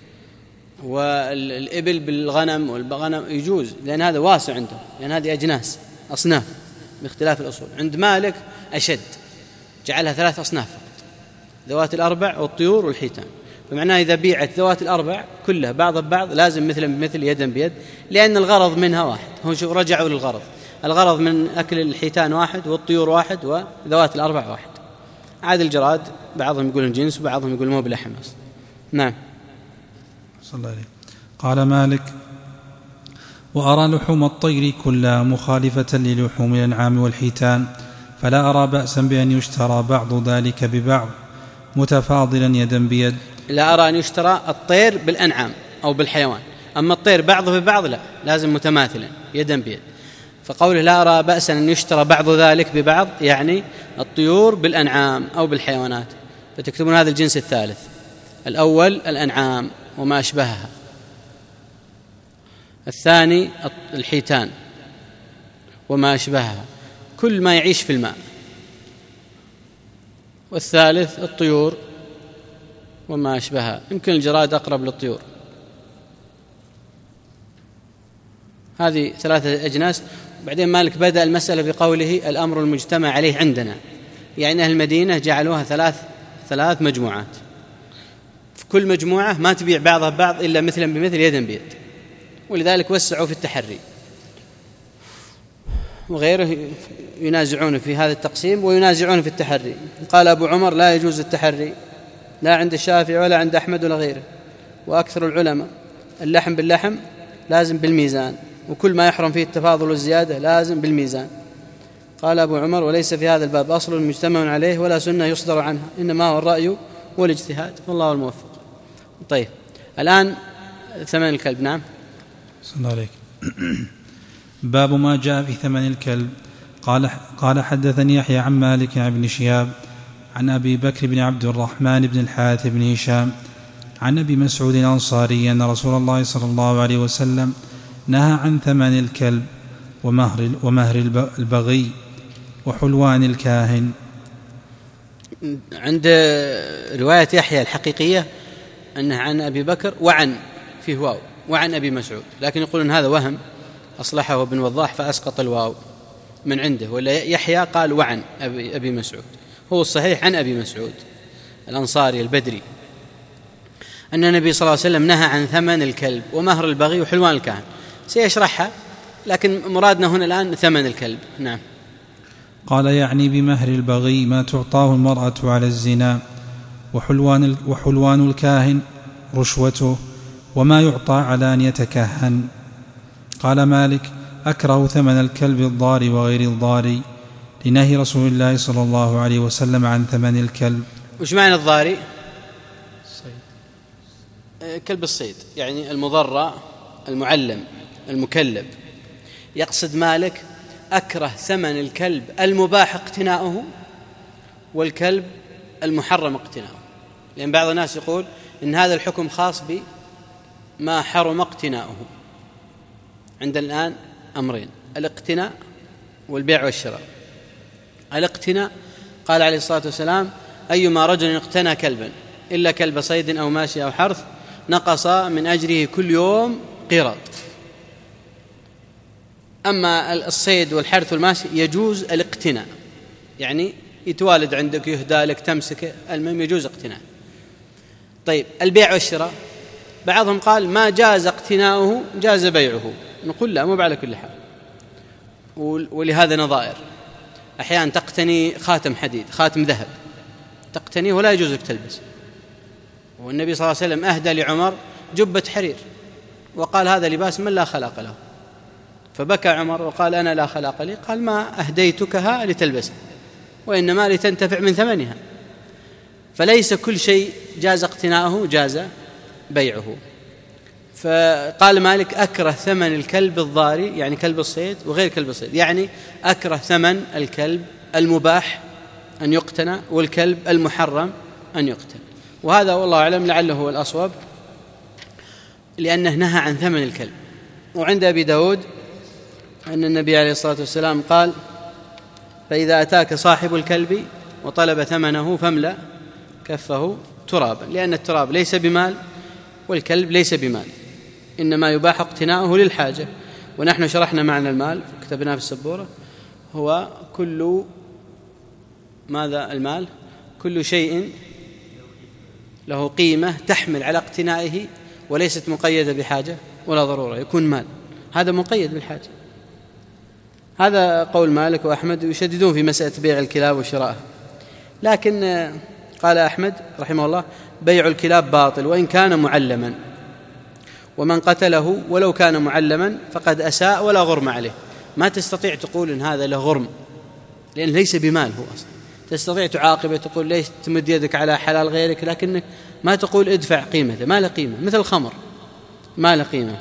والإبل بالغنم والغنم يجوز، لأن هذا واسع عندهم، لأن هذه أجناس أصناف باختلاف الأصول. عند مالك أشد، جعلها ثلاث أصناف فقط: ذوات الأربع والطيور والحيتان. فمعناه إذا بيعت ذوات الأربع كلها بعض ببعض لازم مثلا بمثل يدا بيد، لأن الغرض منها واحد. هم شوف رجعوا للغرض، الغرض من أكل الحيتان واحد والطيور واحد وذوات الأربع واحد. عاد الجراد بعضهم يقولون جنس وبعضهم يقول مو بلحم أصلا. نعم. صلى الله عليه. قال مالك وأرى لحوم الطير كلها مخالفة للحوم الأنعام والحيتان، فلا أرى بأسا بأن يشترى بعض ذلك ببعض متفاضلا يدا بيد. لا أرى أن يشترى الطير بالأنعام أو بالحيوان، أما الطير بعضه ببعض لا، لازم متماثلا يدا بيد. فقوله لا أرى بأسا أن يشترى بعض ذلك ببعض يعني الطيور بالأنعام أو بالحيوانات، فتكتبون هذا الجنس الثالث. الأول الأنعام وما أشبهها، الثاني الحيتان وما أشبهها كل ما يعيش في الماء، والثالث الطيور وما أشبهها، يمكن الجراد أقرب للطيور. هذه ثلاثة أجناس. بعدين مالك بدأ المسألة بقوله الأمر المجتمع عليه عندنا، يعني أهل المدينة جعلوها ثلاث ثلاث مجموعات، في كل مجموعة ما تبيع بعضها ببعض إلا مثلا بمثل يدا بيد، ولذلك وسعوا في التحري. وغيره ينازعون في هذا التقسيم وينازعون في التحري. قال أبو عمر لا يجوز التحري، لا عند الشافعي ولا عند أحمد ولا غيره، وأكثر العلماء اللحم باللحم لازم بالميزان، وكل ما يحرم فيه التفاضل والزيادة لازم بالميزان. قال أبو عمر وليس في هذا الباب أصل مجتمع عليه ولا سنة يصدر عنها، إنما هو الرأي والاجتهاد، والله الموفق. طيب، الآن ثمن الكلب. نعم. صلى الله عليك. باب ما جاء في ثمن الكلب. قال قال حدثني يحيى عن مالك عن ابن شهاب عن أبي بكر بن عبد الرحمن بن الحارث بن هشام عن أبي مسعود الأنصاري أن رسول الله صلى الله عليه وسلم نهى عن ثمن الكلب ومهر, ومهر البغي وحلوان الكاهن. عند رواية يحيى الحقيقية أنه عن أبي بكر وعن فيه واو وعن أبي مسعود، لكن يقولون هذا وهم أصلحه ابن وضاح فأسقط الواو من عنده، ولا يحيى قال وعن أبي, أبي مسعود. هو الصحيح عن أبي مسعود الأنصاري البدري أن النبي صلى الله عليه وسلم نهى عن ثمن الكلب ومهر البغي وحلوان الكاهن، سيشرحها، لكن مرادنا هنا الآن ثمن الكلب. نعم. قال يعني بمهر البغي ما تعطاه المرأة على الزنا، وحلوان, وحلوان الكاهن رشوته وما يعطى على أن يتكهن. قال مالك أكره ثمن الكلب الضار وغير الضار، لنهي رسول الله صلى الله عليه وسلم عن ثمن الكلب. وش معنى الضاري؟ كلب الصيد، يعني المضرع المعلم المكلب. يقصد مالك أكره ثمن الكلب المباح اقتناؤه والكلب المحرم اقتناؤه، لأن بعض الناس يقول إن هذا الحكم خاص بما حرم اقتناؤه. عندنا الآن أمرين: الاقتناء والبيع والشراء. الاقتناء قال عليه الصلاة والسلام: أيما رجل اقتنى كلبا إلا كلب صيد أو ماشي أو حرث نقص من أجره كل يوم قيراط. أما الصيد والحرث والماشي يجوز الاقتناء، يعني يتوالد عندك يهدى لك تمسكه، المهم يجوز اقتناء. طيب البيع والشراء، بعضهم قال ما جاز اقتناؤه جاز بيعه. نقول لا، مو على كل حال، ولهذا نظائر. أحيانا تقتني خاتم حديد، خاتم ذهب تقتنيه ولا يجوز لك تلبس، والنبي صلى الله عليه وسلم أهدى لعمر جبة حرير وقال هذا لباس من لا خلاق له، فبكى عمر وقال أنا لا خلاق لي، قال ما أهديتكها لتلبسها وإنما لتنتفع من ثمنها. فليس كل شيء جاز اقتناؤه جاز بيعه. فقال مالك أكره ثمن الكلب الضاري، يعني كلب الصيد وغير كلب الصيد، يعني أكره ثمن الكلب المباح أن يقتنى والكلب المحرم أن يقتل. وهذا والله أعلم لعله هو الأصوب، لأنه نهى عن ثمن الكلب. وعند أبي داود أن النبي عليه الصلاة والسلام قال: فإذا أتاك صاحب الكلب وطلب ثمنه فاملأ كفه ترابا، لأن التراب ليس بمال والكلب ليس بمال، إنما يباح اقتناؤه للحاجة. ونحن شرحنا معنى المال كتبناه في السبورة، هو كل ماذا المال؟ كل شيء له قيمة تحمل على اقتنائه وليست مقيدة بحاجة ولا ضرورة، يكون مال، هذا مقيد بالحاجة. هذا قول مالك وأحمد، يشددون في مسألة بيع الكلاب وشرائها. لكن قال أحمد رحمه الله: بيع الكلاب باطل وإن كان معلما، ومن قتله ولو كان معلما فقد أساء ولا غرم عليه. ما تستطيع تقول إن هذا له غرم، لأن ليس بمال هو أصلا. تستطيع تعاقبه تقول ليش تمد يدك على حلال غيرك، لكنك ما تقول ادفع قيمته، ما له قيمة، مثل الخمر ما له قيمة.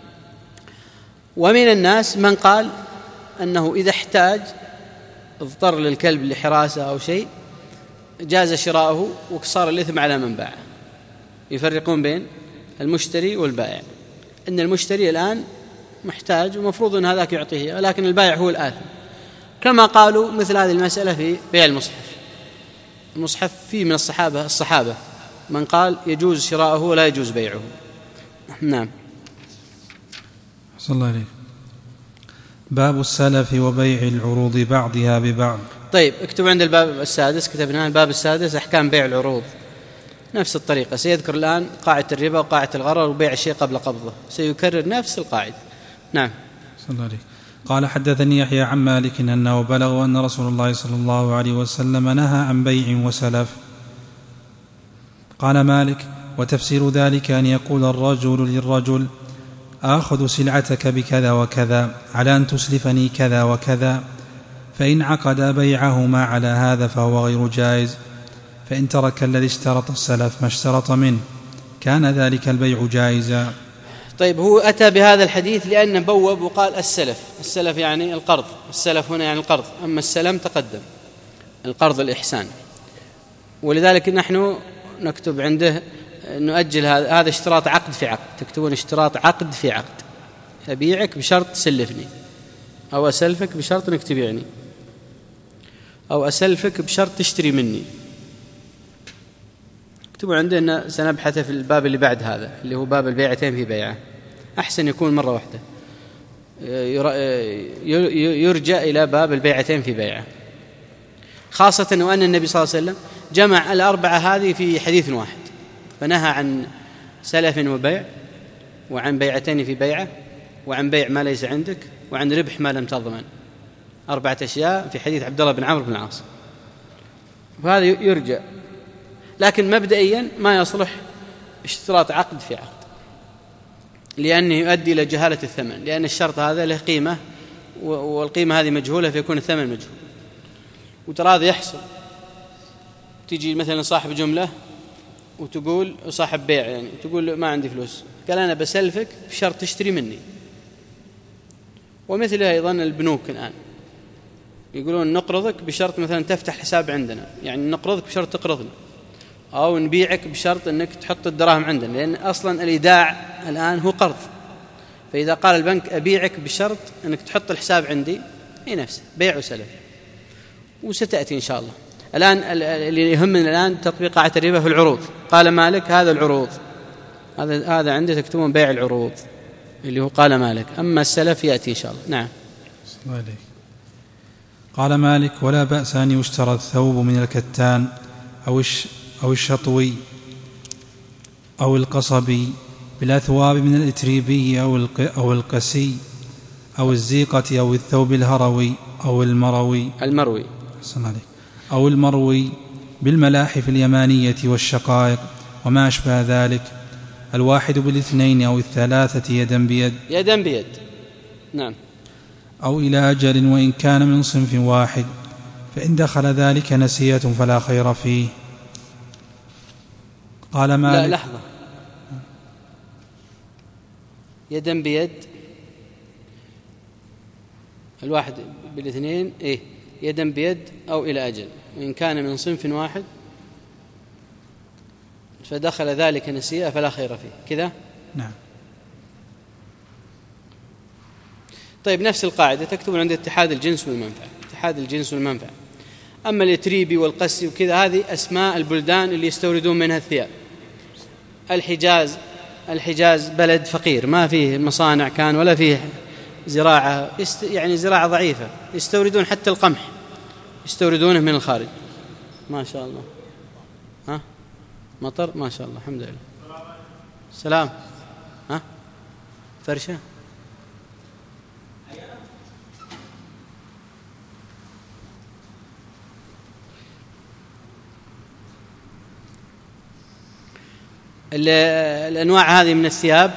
ومن الناس من قال أنه إذا احتاج اضطر للكلب لحراسة أو شيء جاز شراؤه وصار الإثم على من باعه. يفرقون بين المشتري والبائع، إن المشتري الآن محتاج ومفروض أن هذاك يعطيه، ولكن البائع هو الآثم. كما قالوا مثل هذه المسألة في بيع المصحف. المصحف فيه من الصحابة الصحابة من قال يجوز شراؤه ولا يجوز بيعه. نعم. صلى الله عليه. باب السلف وبيع العروض بعضها ببعض. طيب اكتب عند الباب السادس، كتبنا الباب السادس أحكام بيع العروض، نفس الطريقة. سيذكر الآن قاعدة الربا وقاعدة الغرر وبيع الشيء قبل قبضه، سيكرر نفس القاعدة. نعم. صلى الله عليه. قال: حدثني يحيى عن مالك أنه بلغ أن رسول الله صلى الله عليه وسلم نهى عن بيع وسلف. قال مالك: وتفسير ذلك أن يقول الرجل للرجل: آخذ سلعتك بكذا وكذا على أن تسلفني كذا وكذا، فإن عقد بيعهما على هذا فهو غير جائز، فإن ترك الذي اشترط السلف ما اشترط منه كان ذلك البيع جائزا. طيب هو أتى بهذا الحديث لأنه بوب وقال السلف. السلف يعني القرض، السلف هنا يعني القرض، أما السلم تقدم القرض الإحسان. ولذلك نحن نكتب عنده نؤجل هذا هذا اشتراط عقد في عقد، تكتبون اشتراط عقد في عقد، أبيعك بشرط سلفني، أو أسلفك بشرط أنك تبيعني، أو أسلفك بشرط تشتري مني. اكتبوا عندنا سنبحث في الباب اللي بعد هذا اللي هو باب البيعتين في بيعة، أحسن يكون مرة واحدة، يرجع إلى باب البيعتين في بيعة، خاصة وأن النبي صلى الله عليه وسلم جمع الأربعة هذه في حديث واحد، فنهى عن سلف وبيع، وعن بيعتين في بيعة، وعن بيع ما ليس عندك، وعن ربح ما لم تضمن. أربعة أشياء في حديث عبد الله بن عمرو بن العاص، وهذا يرجع. لكن مبدئيا ما يصلح اشتراط عقد في عقد، لأنه يؤدي إلى جهالة الثمن، لأن الشرط هذا له قيمة والقيمة هذه مجهولة فيكون الثمن مجهول. وترى هذا يحصل، تيجي مثلا صاحب جملة وتقول صاحب بيع يعني تقول ما عندي فلوس، قال أنا بسلفك بشرط تشتري مني. ومثل أيضا البنوك الآن يقولون نقرضك بشرط مثلا تفتح حساب عندنا، يعني نقرضك بشرط تقرضنا، أو نبيعك بشرط أنك تحط الدراهم عندنا، لأن أصلا الإيداع الآن هو قرض. فإذا قال البنك أبيعك بشرط أنك تحط الحساب عندي، هي نفسه بيع وسلف، وستأتي إن شاء الله. الآن اللي يهمنا الآن تطبيق قاعدة الربا في العروض. قال مالك هذا العروض، هذا هذا عندي تكتبون بيع العروض اللي هو قال مالك، أما السلف يأتي إن شاء الله. نعم. قال مالك: ولا بأس أن يشترى الثوب من الكتان أو أو الشطوي أو القصبي بالأثواب من الإتريبي أو أو القسي أو الزيقة أو الثوب الهروي أو المروي المروي أو المروي بالملاحف اليمانية والشقائق وما أشبه ذلك، الواحد بالاثنين أو الثلاثة يدا بيد يدا بيد نعم، أو إلى أجل وإن كان من صنف واحد، فإن دخل ذلك نسية فلا خير فيه. قال مالك: لا لحظة، يدا بيد الواحد بالاثنين إيه يدا بيد أو إلى أجل وإن كان من صنف واحد فدخل ذلك نسيئة فلا خير فيه كذا. نعم. طيب نفس القاعدة تكتبون عند اتحاد الجنس والمنفعة، اتحاد الجنس والمنفعة. أما الإتريبي والقسي وكذا هذه أسماء البلدان اللي يستوردون منها الثياب. الحجاز الحجاز بلد فقير ما فيه مصانع كان ولا فيه زراعة، يعني زراعة ضعيفة، يستوردون حتى القمح يستوردونه من الخارج. ما شاء الله. ها مطر ما شاء الله الحمد لله. سلام. ها فرشة الأنواع هذه من الثياب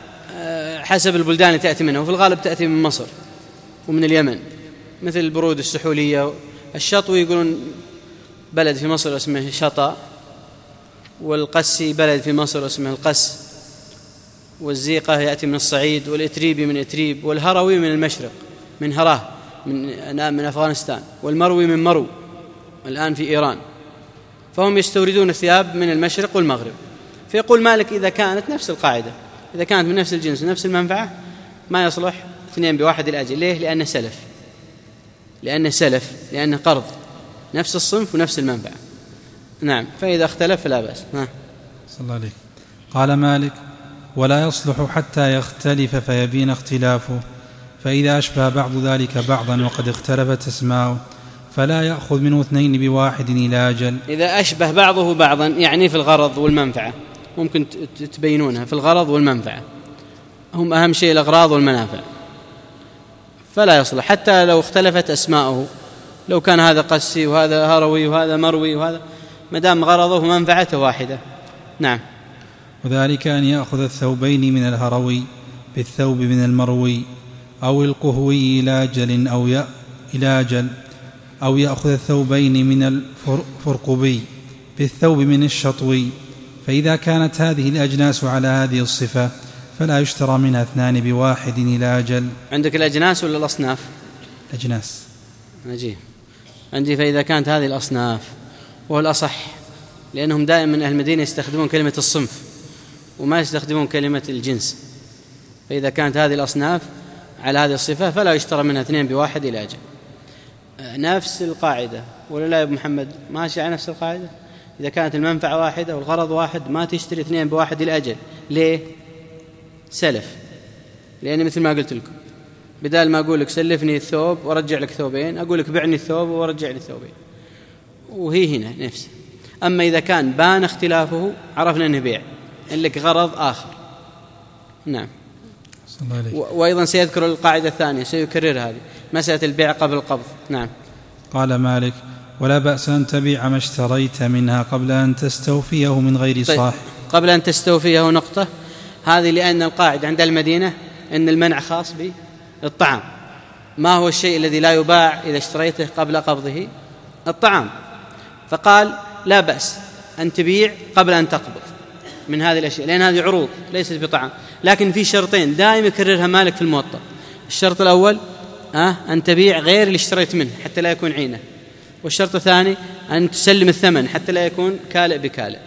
حسب البلدان اللي تأتي منها، وفي الغالب تأتي من مصر ومن اليمن، مثل البرود السحولية. الشطوي يقولون بلد في مصر اسمه شطا، والقسي بلد في مصر اسمه القس، والزيقة يأتي من الصعيد، والإتريبي من إتريب، والهروي من المشرق من هراه من من أفغانستان، والمروي من مرو الآن في إيران. فهم يستوردون الثياب من المشرق والمغرب. فيقول مالك إذا كانت نفس القاعدة، إذا كانت من نفس الجنس ونفس المنفعة ما يصلح اثنين بواحد الأجل. ليه؟ لأنه سلف، لأنه سلف لأنه قرض، نفس الصنف ونفس المنفعة. نعم. فإذا اختلف فلا بأس. ها. صلى الله عليه. قال مالك: ولا يصلح حتى يختلف فيبين اختلافه، فإذا أشبه بعض ذلك بعضا وقد اختلفت أسماؤه فلا يأخذ منه اثنين بواحد إلى أجل. إذا أشبه بعضه بعضا يعني في الغرض والمنفعة، ممكن تبينونها في الغرض والمنفعة، هم أهم شيء الأغراض والمنافع، فلا يصلح حتى لو اختلفت أسماؤه، لو كان هذا قسي وهذا هروي وهذا مروي وهذا، مدام غرضه ومنفعته واحدة. نعم. وذلك أن يأخذ الثوبين من الهروي بالثوب من المروي، أو القهوي إلى أجل أو ي... إلى أجل أو يأخذ الثوبين من الفرقبي بالثوب من الشطوي. فإذا كانت هذه الأجناس على هذه الصفة فلا يشترى منها اثنان بواحد إلى أجل. عندك الأجناس ولا الأصناف؟ أجناس. نجي عندي. فإذا كانت هذه الأصناف وهو الأصح، لأنهم دائما أهل المدينة يستخدمون كلمة الصنف وما يستخدمون كلمة الجنس. فإذا كانت هذه الأصناف على هذه الصفة فلا يشترى منها اثنين بواحد إلى أجل. نفس القاعدة ولا لا يا أبو محمد؟ ماشي على نفس القاعدة. إذا كانت المنفعة واحدة والغرض واحد ما تشتري اثنين بواحد إلى أجل. ليه؟ سلف. لأن مثل ما قلت لكم، بدال ما أقول لك سلفني الثوب وارجع لك ثوبين، أقول لك بعني الثوب وارجع لي ثوبين، وهي هنا نفسه. أما إذا كان بان اختلافه عرفنا أنه بيع، إن لك غرض آخر. نعم. وأيضا سيذكر القاعدة الثانية سيكرر هذه مسألة البيع قبل القبض. نعم. قال مالك: ولا بأس أن تبيع ما اشتريت منها قبل أن تستوفيه من غير صاحب. طيب. قبل أن تستوفيه نقطة هذه، لأن القاعدة عند المدينة أن المنع خاص بالطعام، ما هو الشيء الذي لا يباع إذا اشتريته قبل قبضه؟ الطعام. فقال لا بأس أن تبيع قبل أن تقبض من هذه الأشياء، لأن هذه عروض ليست بطعام. لكن في شرطين دائما يكررها مالك في الموطأ. الشرط الأول أه أن تبيع غير اللي اشتريت منه حتى لا يكون عينه، والشرط الثاني أن تسلم الثمن حتى لا يكون كالئ بكالئ.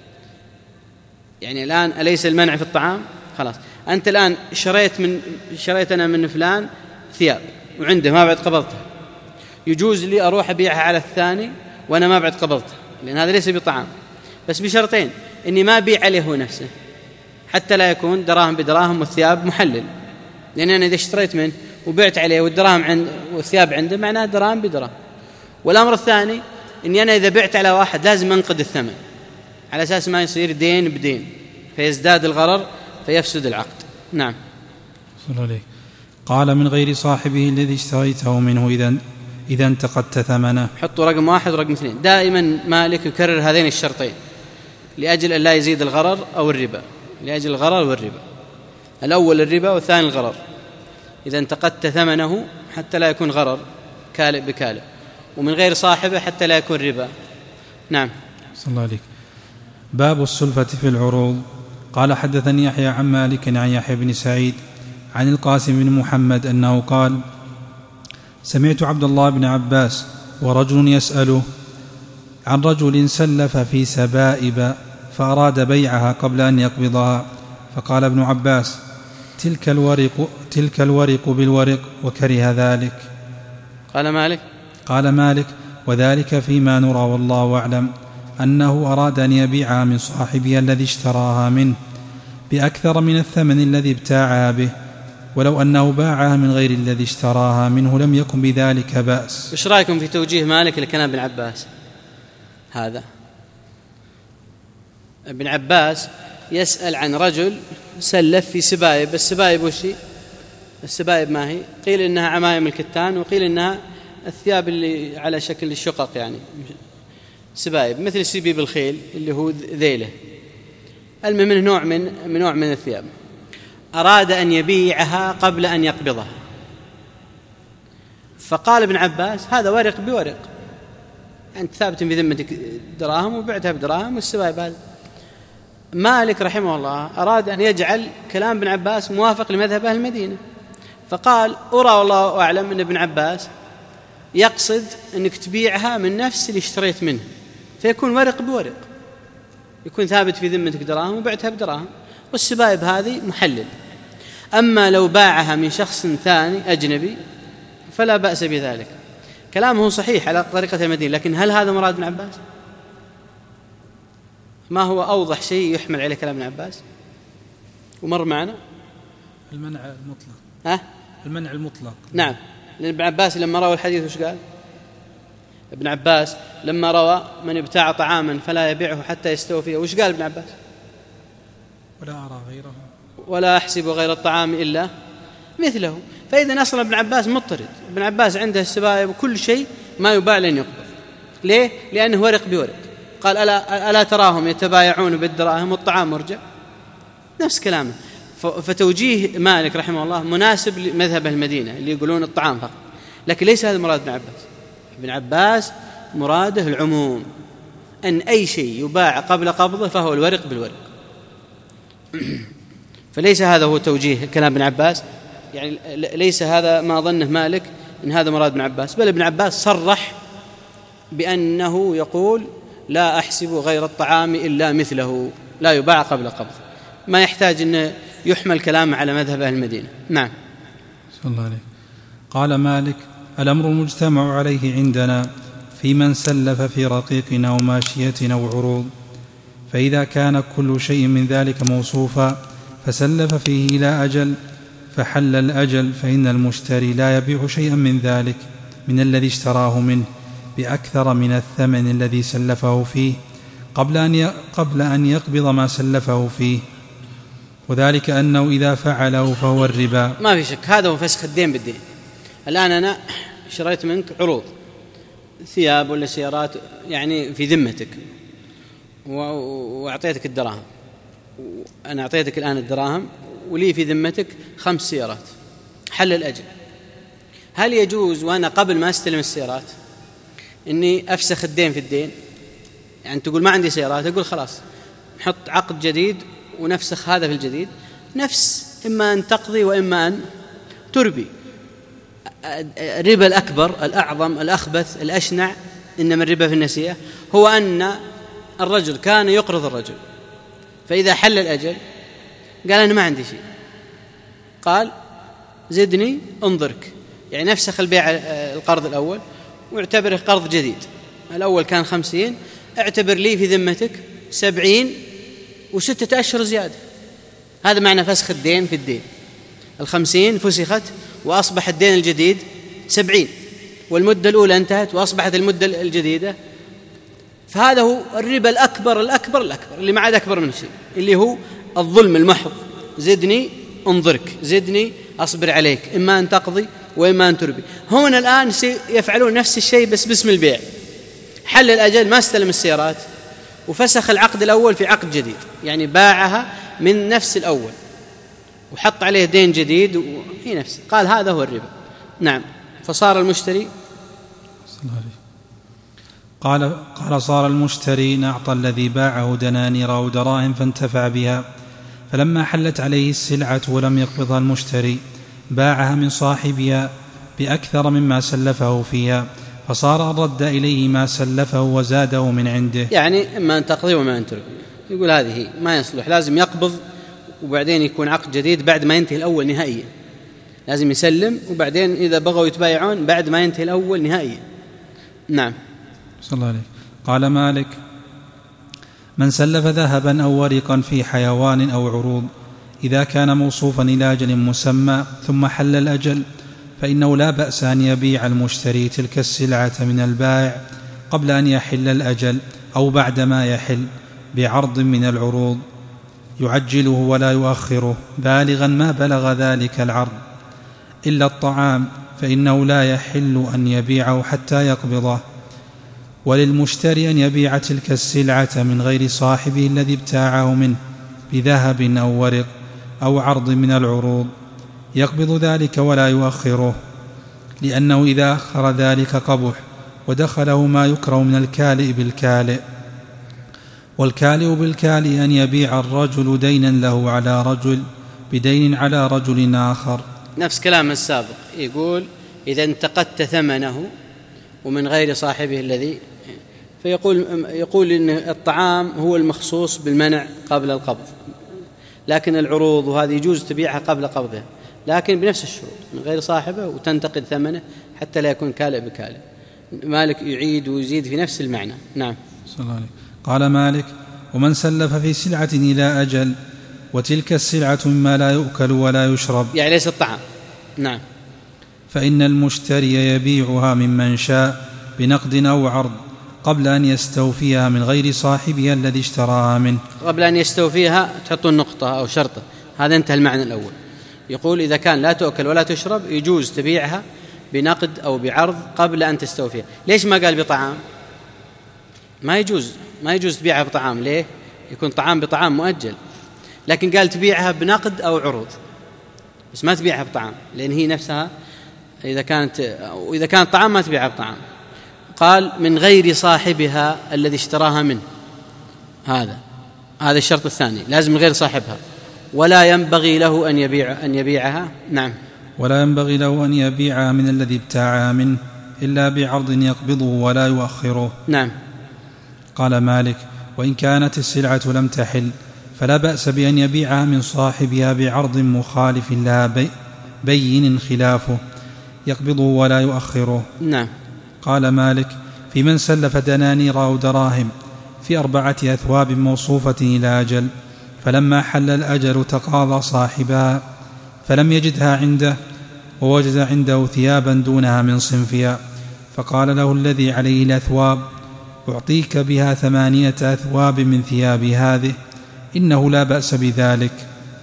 يعني الآن أليس المنع في الطعام؟ خلاص أنت الآن شريت من شريت أنا من فلان ثياب وعنده ما بعد قبضتها، يجوز لي أروح أبيعها على الثاني وأنا ما بعد قبضتها، لأن هذا ليس بطعام، بس بشرطين: إني ما أبيع عليه هو نفسه حتى لا يكون دراهم بدراهم والثياب محلل، لأن أنا إذا اشتريت منه وبعت عليه والدراهم عند والثياب عنده معناه دراهم بدراهم. والأمر الثاني إني أنا إذا بعت على واحد لازم أنقد الثمن على أساس ما يصير دين بدين فيزداد الغرر فيفسد العقد. نعم. صلى الله عليه. قال من غير صاحبه الذي اشتريته منه إذا إذا انتقدت ثمنه. حطوا رقم واحد ورقم اثنين. دائما مالك يكرر هذين الشرطين لأجل أن لا يزيد الغرر أو الربا، لأجل الغرر والربا. الأول الربا والثاني الغرر. إذا انتقدت ثمنه حتى لا يكون غرر كالئ بكالئ، ومن غير صاحبه حتى لا يكون ربا. نعم. صلى الله عليك. باب السلفة في العروض. قال حدثني يحيى عن مالك عن يحيى بن سعيد عن القاسم بن محمد أنه قال: سمعت عبد الله بن عباس ورجل يسأله عن رجل سلف في سبائب فأراد بيعها قبل أن يقبضها، فقال ابن عباس: تلك الورق, تلك الورق بالورق، وكره ذلك. قال مالك قال مالك: وذلك فيما نرى والله أعلم أنه أراد أن يبيعها من صاحبها الذي اشتراها منه بأكثر من الثمن الذي ابتاعها به، ولو أنه باعها من غير الذي اشتراها منه لم يكن بذلك بأس. إيش رأيكم في توجيه مالك لكلام ابن عباس هذا؟ ابن عباس يسأل عن رجل سلف في سبايب. السبايب وش هي؟ السبايب ما هي؟ قيل إنها عمايم الكتان، وقيل إنها الثياب اللي على شكل الشقق، يعني سبايب مثل سبيب الخيل اللي هو ذيله. المهم منه نوع من من نوع من الثياب. أراد أن يبيعها قبل أن يقبضها، فقال ابن عباس: هذا ورق بورق، أنت ثابت في ذمتك دراهم وبعتها بدراهم والسبايب هذا. مالك رحمه الله أراد أن يجعل كلام ابن عباس موافق لمذهب أهل المدينة، فقال: أرى والله أعلم أن ابن عباس يقصد أنك تبيعها من نفس اللي اشتريت منه، فيكون ورق بورق، يكون ثابت في ذمتك دراهم وبعتها بدراهم، والسبايب هذه محلل. أما لو باعها من شخص ثاني أجنبي فلا بأس بذلك. كلامه صحيح على طريقة المدينة، لكن هل هذا مراد ابن عباس؟ ما هو أوضح شيء يحمل عليه كلام ابن عباس ومر معنا؟ المنع المطلق. ها؟ المنع المطلق. نعم، لأن ابن عباس لما روى الحديث وش قال؟ ابن عباس لما روى من ابتاع طعاما فلا يبيعه حتى يستوفيه، وش قال ابن عباس؟ ولا أرى غيره ولا أحسب غير الطعام إلا مثله. فإذا أصلا ابن عباس مضطرد. ابن عباس عنده السبايب وكل شيء ما يباع لن يقبض. ليه؟ لأنه ورق بورق. قال: ألا, ألا تراهم يتبايعون بالدراهم والطعام مرجع؟ نفس كلامه. فتوجيه مالك رحمه الله مناسب لمذهب المدينة اللي يقولون الطعام فقط، لكن ليس هذا مراد ابن عباس. ابن عباس مراده العموم، أن أي شيء يباع قبل قبضه فهو الورق بالورق. فليس هذا هو توجيه كلام ابن عباس، يعني ليس هذا ما ظنه مالك إن هذا مراد ابن عباس، بل ابن عباس صرح بأنه يقول: لا أحسب غير الطعام إلا مثله، لا يباع قبل قبض. ما يحتاج أن يحمل كلامه على مذهب أهل المدينة. نعم. صلى الله عليه. قال مالك: الأمر المجتمع عليه عندنا في من سلف في رقيق أو ماشية أو عروض، فإذا كان كل شيء من ذلك موصوفا فسلف فيه إلى أجل فحل الأجل، فإن المشتري لا يبيع شيئا من ذلك من الذي اشتراه منه بأكثر من الثمن الذي سلفه فيه قبل أن قبل أن يقبض ما سلفه فيه، وذلك أنه إذا فعله فهو الربا. ما في شك هذا هو فسخ الدين بالدين. الآن أنا شريت منك عروض ثياب ولا سيارات يعني في ذمتك، وأعطيتك الدراهم، أنا أعطيتك الآن الدراهم ولي في ذمتك خمس سيارات، حل الأجل. هل يجوز وأنا قبل ما أستلم السيارات إني أفسخ الدين في الدين؟ يعني تقول ما عندي سيارات، أقول خلاص نحط عقد جديد ونفسخ هذا في الجديد، نفس إما أن تقضي وإما أن تربي. الربا الأكبر الأعظم الأخبث الأشنع إنما الربا في النسيئة هو أن الرجل كان يقرض الرجل، فإذا حل الأجل قال أنا ما عندي شيء، قال زدني انظرك، يعني نفسخ البيع القرض الأول واعتبره قرض جديد. الأول كان خمسين، اعتبر لي في ذمتك سبعين وستة أشهر زيادة. هذا معنى فسخ الدين في الدين. الخمسين فسخت وأصبح الدين الجديد سبعين، والمدة الأولى انتهت وأصبحت المدة الجديدة. فهذا هو الربا الأكبر الأكبر الأكبر اللي ما عاد أكبر من شيء، اللي هو الظلم المحض. زدني انظرك، زدني أصبر عليك، إما أن تقضي وإما أن تربي. هنا الآن يفعلون نفس الشيء بس باسم البيع. حل الأجل ما استلم السيارات وفسخ العقد الأول في عقد جديد، يعني باعها من نفس الأول وحط عليه دين جديد وهي نفسه، قال هذا هو الربا. نعم. فصار المشتري قال قال صار المشتري أعطى الذي باعه دنانير أو دراهم فانتفع بها، فلما حلت عليه السلعة ولم يقبضها المشتري باعها من صاحبها بأكثر مما سلفه فيها، فصار أن رد إليه ما سلفه وزاده من عنده. يعني إما أن تقضي وما أن تربي. يقول هذه ما يصلح، لازم يقبض وبعدين يكون عقد جديد بعد ما ينتهي الأول نهائيا. لازم يسلم وبعدين إذا بغوا يتبايعون بعد ما ينتهي الأول نهائيا. نعم. صلى الله عليه. قال مالك: من سلف ذهبا أو ورقا في حيوان أو عروض إذا كان موصوفا إلى أجل مسمى ثم حل الأجل فإنه لا بأس أن يبيع المشتري تلك السلعة من البائع قبل أن يحل الأجل أو بعدما يحل بعرض من العروض يعجله ولا يؤخره بالغا ما بلغ ذلك العرض، إلا الطعام فإنه لا يحل أن يبيعه حتى يقبضه، وللمشتري أن يبيع تلك السلعة من غير صاحبه الذي ابتاعه منه بذهب أو ورق أو عرض من العروض يقبض ذلك ولا يؤخره، لأنه إذا أخر ذلك قبح ودخله ما يكره من الكالئ بالكالئ. والكالئ بالكالئ أن يبيع الرجل دينا له على رجل بدين على رجل آخر. نفس كلام السابق، يقول إذا انتقدت ثمنه ومن غير صاحبه الذي، فيقول يقول إن الطعام هو المخصوص بالمنع قبل القبض، لكن العروض وهذه يجوز تبيعها قبل قبضها لكن بنفس الشروط من غير صاحبه وتنتقد ثمنه حتى لا يكون كالئ بكالئ. مالك يعيد ويزيد في نفس المعنى. نعم. صلى الله عليه. قال مالك: ومن سلف في سلعة إلى أجل وتلك السلعة مما لا يؤكل ولا يشرب، يعني ليس الطعام، نعم، فإن المشتري يبيعها ممن شاء بنقد أو عرض قبل أن يستوفيها من غير صاحبها الذي اشتراها منه. قبل أن يستوفيها تحطون نقطة أو شرطة، هذا انتهى المعنى الأول. يقول إذا كان لا تؤكل ولا تشرب يجوز تبيعها بنقد أو بعرض قبل أن تستوفيها. ليش ما قال بطعام؟ ما يجوز ما يجوز تبيعها بطعام. ليه؟ يكون طعام بطعام مؤجل، لكن قال تبيعها بنقد أو عروض، بس ما تبيعها بطعام، لأن هي نفسها إذا كانت وإذا كان طعام ما تبيعها بطعام. قال من غير صاحبها الذي اشتراها منه، هذا هذا الشرط الثاني، لازم من غير صاحبها، ولا ينبغي له أن يبيع أن يبيعها. نعم. ولا ينبغي له أن يبيعها من الذي ابتاعها منه إلا بعرض يقبضه ولا يؤخره. نعم. قال مالك: وإن كانت السلعة لم تحل فلا بأس بأن يبيعها من صاحبها بعرض مخالف لها بي بين خلافه يقبضه ولا يؤخره. نعم. قال مالك: في من سلف دنانير أو دراهم في أربعة أثواب موصوفة إلى أجل فلما حل الأجل تقاضى صاحبها فلم يجدها عنده ووجد عنده ثيابا دونها من صنفها، فقال له الذي عليه الأثواب: أعطيك بها ثمانية أثواب من ثياب هذه، إنه لا بأس بذلك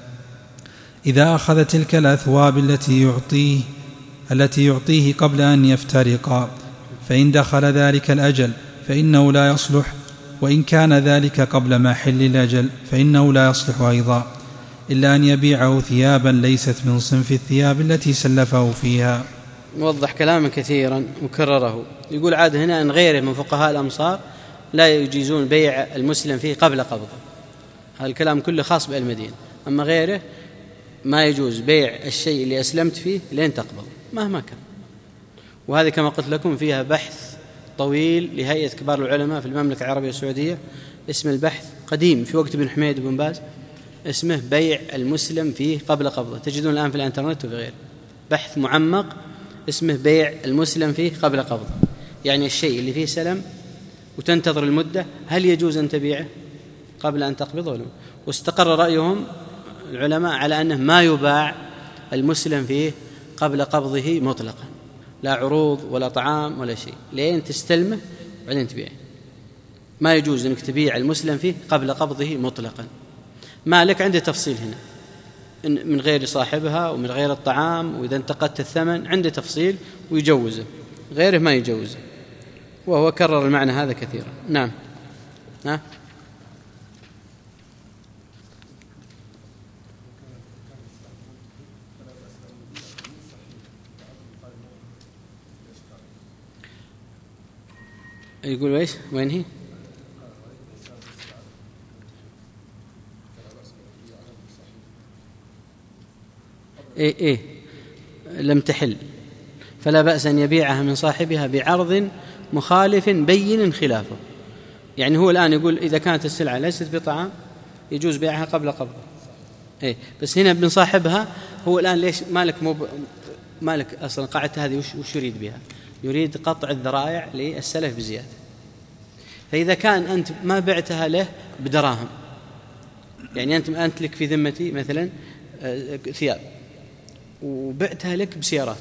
إذا أخذ تلك الأثواب التي يعطيه التي يعطيه قبل أن يفترقا، فإن دخل ذلك الأجل فإنه لا يصلح، وإن كان ذلك قبل ما حل الأجل فإنه لا يصلح أيضا، إلا أن يبيعه ثيابا ليست من صنف الثياب التي سلفه فيها. وضح كلاما كثيرا وكرره. يقول عادة هنا أن غيره من فقهاء الأمصار لا يجيزون بيع المسلم فيه قبل قبضه، هذا الكلام كله خاص بالمدينة، أما غيره ما يجوز بيع الشيء اللي أسلمت فيه لين تقبض مهما كان. وهذه كما قلت لكم فيها بحث طويل لهيئة كبار العلماء في المملكة العربية السعودية، اسم البحث قديم في وقت ابن حميد بن باز، اسمه بيع المسلم فيه قبل قبضه، تجدون الآن في الانترنت وفي غيره، بحث معمق اسمه بيع المسلم فيه قبل قبضه، يعني الشيء اللي فيه سلم وتنتظر المدة هل يجوز أن تبيعه قبل أن تقبضه ولا؟ واستقر رأيهم العلماء على أنه ما يباع المسلم فيه قبل قبضه مطلقا، لا عروض ولا طعام ولا شيء، لين تستلمه وبعدين تبيعه. ما يجوز أنك تبيع المسلم فيه قبل قبضه مطلقا. مالك عنده تفصيل هنا من غير صاحبها ومن غير الطعام، وإذا انتقدت الثمن عنده تفصيل ويجوزه، غيره ما يجوزه، وهو كرر المعنى هذا كثيرا. نعم. ها؟ يقول ايش؟ وين هي؟ ايه ايه لم تحل فلا بأس أن يبيعها من صاحبها بعرض مخالف بين خلافه. يعني هو الآن يقول إذا كانت السلعة ليست بطعام يجوز بيعها قبل قبضه، إيه بس هنا ابن صاحبها هو الآن ليش مالك مو مالك أصلا قاعدة هذه وش, وش يريد بها؟ يريد قطع الذرائع للسلف بزيادة. فإذا كان أنت ما بعتها له بدراهم، يعني أنت أنت لك في ذمتي مثلا ثياب وبعتها لك بسيارات،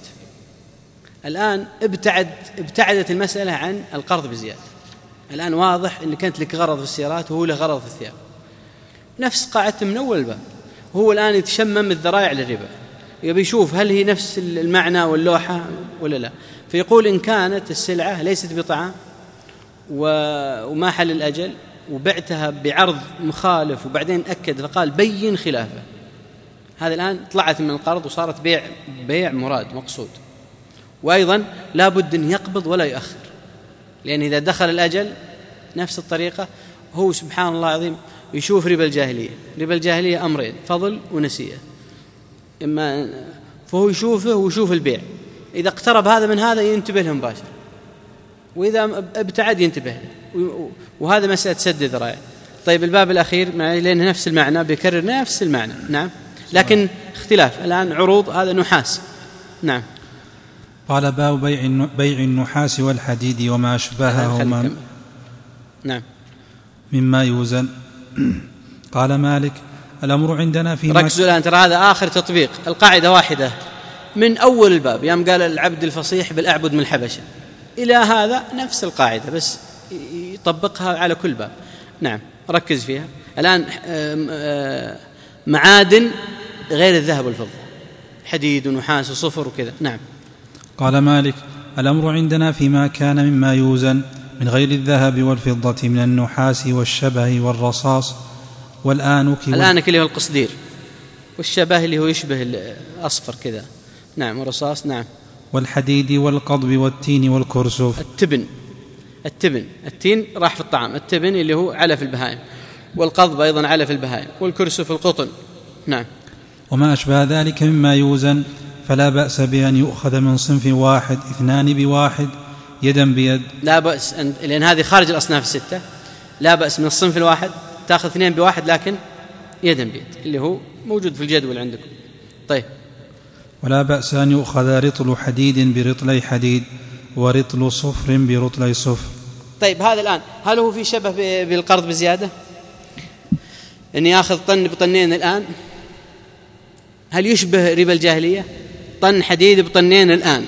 الآن ابتعد ابتعدت المسألة عن القرض بزيادة، الآن واضح أن كانت لك غرض في السيارات وهو له غرض في الثياب، نفس قاعدة من أول باب. هو الآن يتشمم الذرائع للربا، يبي يشوف هل هي نفس المعنى واللوحة ولا لا، فيقول إن كانت السلعة ليست بطعام وما حل الأجل وبعتها بعرض مخالف وبعدين أكد فقال بين خلافه، هذا الآن طلعت من القرض وصارت بيع بيع مراد مقصود. وأيضا لا بد أن يقبض ولا يؤخر، لأن إذا دخل الأجل نفس الطريقة هو سبحان الله العظيم يشوف ربا الجاهلية. ربا الجاهلية أمرين، فضل ونسيئة، إما فهو يشوفه ويشوف البيع، إذا اقترب هذا من هذا ينتبه له مباشر، وإذا ابتعد ينتبه له، وهذا مسألة سد ذرائع. طيب الباب الأخير لأن نفس المعنى بيكرر نفس المعنى، نعم، لكن اختلاف الآن عروض هذا نحاس. نعم. قال باب بيع بيع النحاس والحديد وما أشبههما نعم مما يوزن. قال مالك الأمر عندنا في ركزوا الآن، ترى هذا آخر تطبيق، القاعدة واحدة من أول الباب، يوم قال العبد الفصيح بالأعبد من الحبشة إلى هذا نفس القاعدة بس يطبقها على كل باب. نعم ركز فيها الآن. معادن غير الذهب والفضة، حديد ونحاس وصفر وكذا. نعم. قال مالك الأمر عندنا فيما كان مما يوزن من غير الذهب والفضة من النحاس والشبه والرصاص والآنك. الآنك اللي هو القصدير، والشبه اللي هو يشبه الأصفر كذا. نعم. والرصاص. نعم. والحديد والقضب والتين والكرسف. التبن التبن التين راح في الطعام، التبن اللي هو علف البهائم، والقضب أيضا علف البهائم، والكرسف القطن. نعم. وما أشبه ذلك مما يوزن فلا بأس بأن يؤخذ من صنف واحد اثنان بواحد يدا بيد. لا بأس أن... لأن هذه خارج الأصناف الستة، لا بأس من الصنف الواحد تأخذ اثنين بواحد لكن يدا بيد اللي هو موجود في الجدول عندكم. طيب. ولا بأس أن يؤخذ رطل حديد برطلي حديد ورطل صفر برطلي صفر. طيب هذا الآن هل هو في شبه بالقرض بزيادة؟ أني أخذ طن بطنين الآن، هل يشبه ربا الجاهلية؟ طن حديد بطنين الآن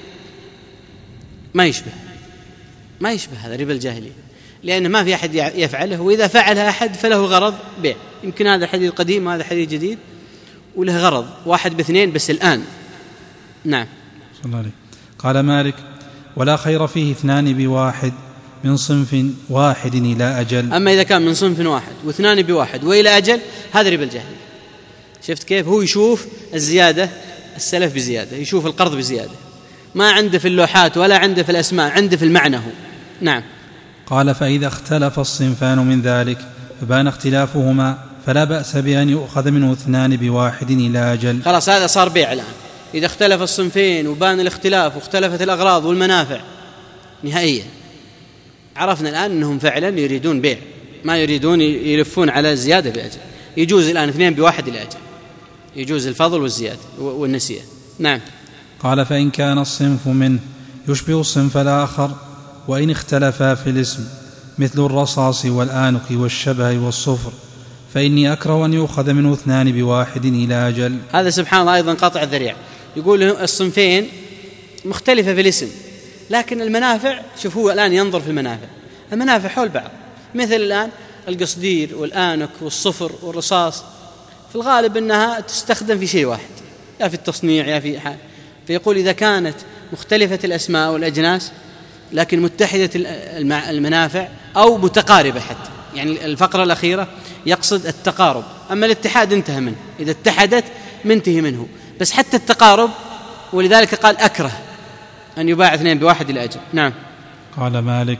ما يشبه، ما يشبه هذا ربا الجاهلية، لأن ما في أحد يفعله، وإذا فعلها أحد فله غرض بيع. يمكن هذا حديد قديم وهذا حديد جديد وله غرض واحد باثنين بس الآن. نعم. صلى الله عليه. قال مالك ولا خير فيه اثنان بواحد من صنف واحد إلى أجل. أما إذا كان من صنف واحد واثنان بواحد وإلى أجل هذا ربا الجاهلية. شفت كيف؟ هو يشوف الزيادة السلف بزيادة، يشوف القرض بزيادة، ما عنده في اللوحات ولا عنده في الأسماء، عنده في المعنى هو. نعم. قال فإذا اختلف الصنفان من ذلك فبان اختلافهما فلا بأس بأن يؤخذ منه اثنان بواحد إلى أجل. خلاص هذا صار بيع الآن. إذا اختلف الصنفين وبان الاختلاف واختلفت الأغراض والمنافع نهائيا، عرفنا الآن أنهم فعلا يريدون بيع، ما يريدون يلفون على زيادة بأجل. يجوز الآن اثنين بواحد إلى أجل، يجوز الفضل والزيادة والنسيئة. نعم. قال فإن كان الصنف منه يشبه الصنف الآخر وإن اختلفا في الاسم مثل الرصاص والآنك والشبه والصفر فإني أكره أن يؤخذ منه اثنان بواحد إلى أجل. هذا سبحان الله أيضا قطع الذريعة. يقول الصنفين مختلفة في الاسم لكن المنافع، شوف هو الآن ينظر في المنافع، المنافع حول بعض. مثل الآن القصدير والآنك والصفر والرصاص في الغالب أنها تستخدم في شيء واحد، يا في التصنيع يا في حال. فيقول إذا كانت مختلفة الأسماء والأجناس لكن متحدة المنافع أو متقاربة حتى، يعني الفقرة الأخيرة يقصد التقارب، أما الاتحاد انتهى منه، إذا اتحدت منتهي منه، بس حتى التقارب، ولذلك قال أكره أن يباع اثنين بواحد إلى أجل. نعم. قال مالك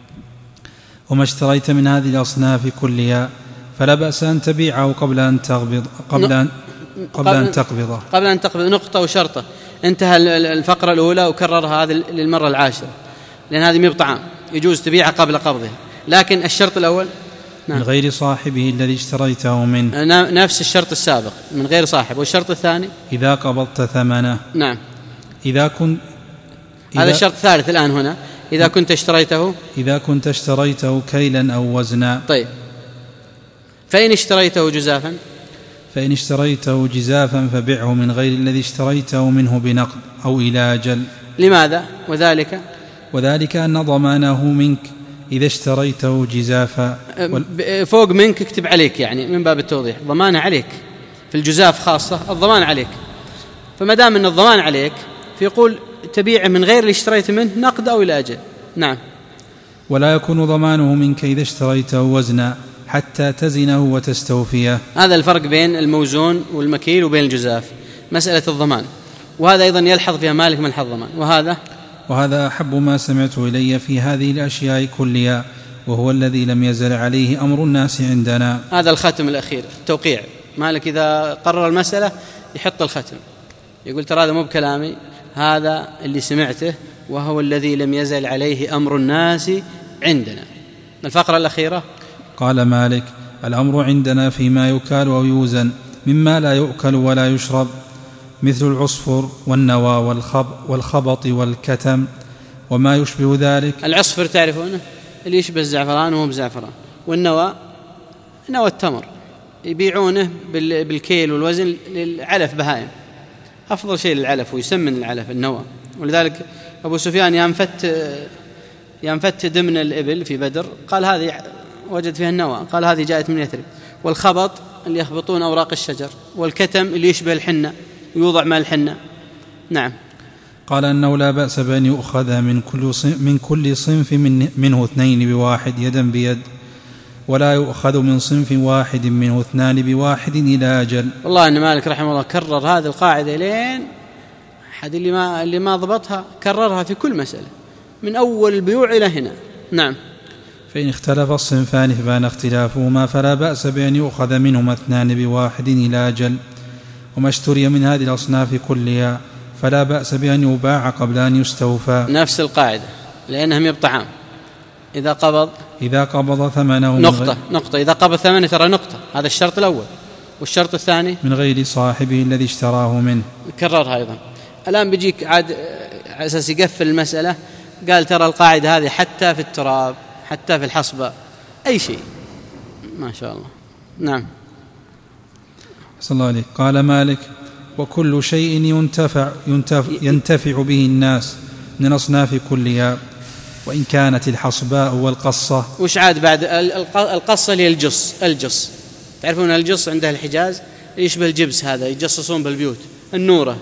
وما اشتريت من هذه الأصناف كلها فلا بأس أن تبيعه قبل أن تقبض قبل أن قبل أن تقبضه قبل أن تقبض نقطة وشرطة. انتهى الفقرة الأولى وكررها هذه للمرة العاشرة، لأن هذه مي بطعام، يجوز تبيعها قبل قبضها، لكن الشرط الأول نعم. من غير صاحبه الذي اشتريته منه، نفس الشرط السابق من غير صاحب. والشرط الثاني إذا قبضت ثمنه. نعم. إذا كنت إذا هذا الشرط الثالث الآن هنا، إذا كنت اشتريته إذا كنت اشتريته كيلا أو وزنا. طيب، فإن اشتريته جزافا فإن اشتريته جزافا فبعه من غير الذي اشتريته منه بنقد أو إلى أجل. لماذا؟ وذلك وذلك أن ضمانه منك إذا اشتريته جزافا وال... فوق منك اكتب عليك، يعني من باب التوضيح، ضمان عليك في الجزاف خاصة، الضمان عليك. فما دام أن الضمان عليك فيقول تبيع من غير اللي اشتريت منه نقد أو إلى أجل. نعم. ولا يكون ضمانه منك إذا اشتريته وزنا حتى تزنه وتستوفيه. هذا الفرق بين الموزون والمكيل وبين الجزاف، مسألة الضمان، وهذا أيضا يلحظ فيها مالك من الحظ ضمان. وهذا وهذا أحب ما سمعت إلي في هذه الأشياء كلها، وهو الذي لم يزل عليه أمر الناس عندنا. هذا الختم الأخير، التوقيع. مالك إذا قرر المسألة يحط الختم، يقول ترى هذا مو بكلامي، هذا اللي سمعته وهو الذي لم يزل عليه أمر الناس عندنا. الفقرة الأخيرة قال مالك الأمر عندنا فيما يكال أو يوزن مما لا يؤكل ولا يشرب، مثل العصفر والنوى والخب والخبط والكتم وما يشبه ذلك. العصفر تعرفونه اللي يشبه الزعفران وهو بزعفران، والنوى نوى التمر يبيعونه بالكيل والوزن للعلف بهائم، أفضل شيء للعلف ويسمن العلف النوى. ولذلك أبو سفيان ينفت ينفت دمن الإبل في بدر، قال هذه وجد فيها النوى، قال هذه جاءت من يثرب. والخبط اللي يخبطون أوراق الشجر، والكتم اللي يشبه الحنة ويوضع مع الحنة. نعم. قال أنه لا بأس بأن يؤخذ من كل صنف, من كل صنف من منه اثنين بواحد يدا بيد، ولا يؤخذ من صنف واحد منه اثنان بواحد إلى أجل. والله أن مالك رحمه الله كرر هذه القاعدة لين حد اللي ما اللي ما ضبطها كررها في كل مسألة من أول البيوع إلى هنا. نعم. فإن اختلف الصنفان فبان اختلافهما فلا بأس بأن يؤخذ منهما اثنان بواحد إلى أجل. وما اشتري من هذه الأصناف كلها فلا بأس بأن يباع قبل أن يستوفى. نفس القاعدة، لأنهم يبطعان. إذا قبض إذا قبض ثمنه نقطة نقطة إذا قبض ثمنه ترى نقطة، هذا الشرط الأول. والشرط الثاني من غير صاحبه الذي اشتراه منه، كررها أيضا. الآن بيجيك عاد على أساس يقفل المسألة، قال ترى القاعدة هذه حتى في التراب، حتى في الحصبة، أي شيء. ما شاء الله. نعم. صلى الله عليه. قال مالك وكل شيء ينتفع, ينتفع, ينتفع به الناس من الأصناف كلها، وإن كانت الحصباء والقصة. وش عاد بعد القصة اللي الجص الجص تعرفون الجص عندها الحجاز يشبه الجبس، هذا يجصصون بالبيوت، النورة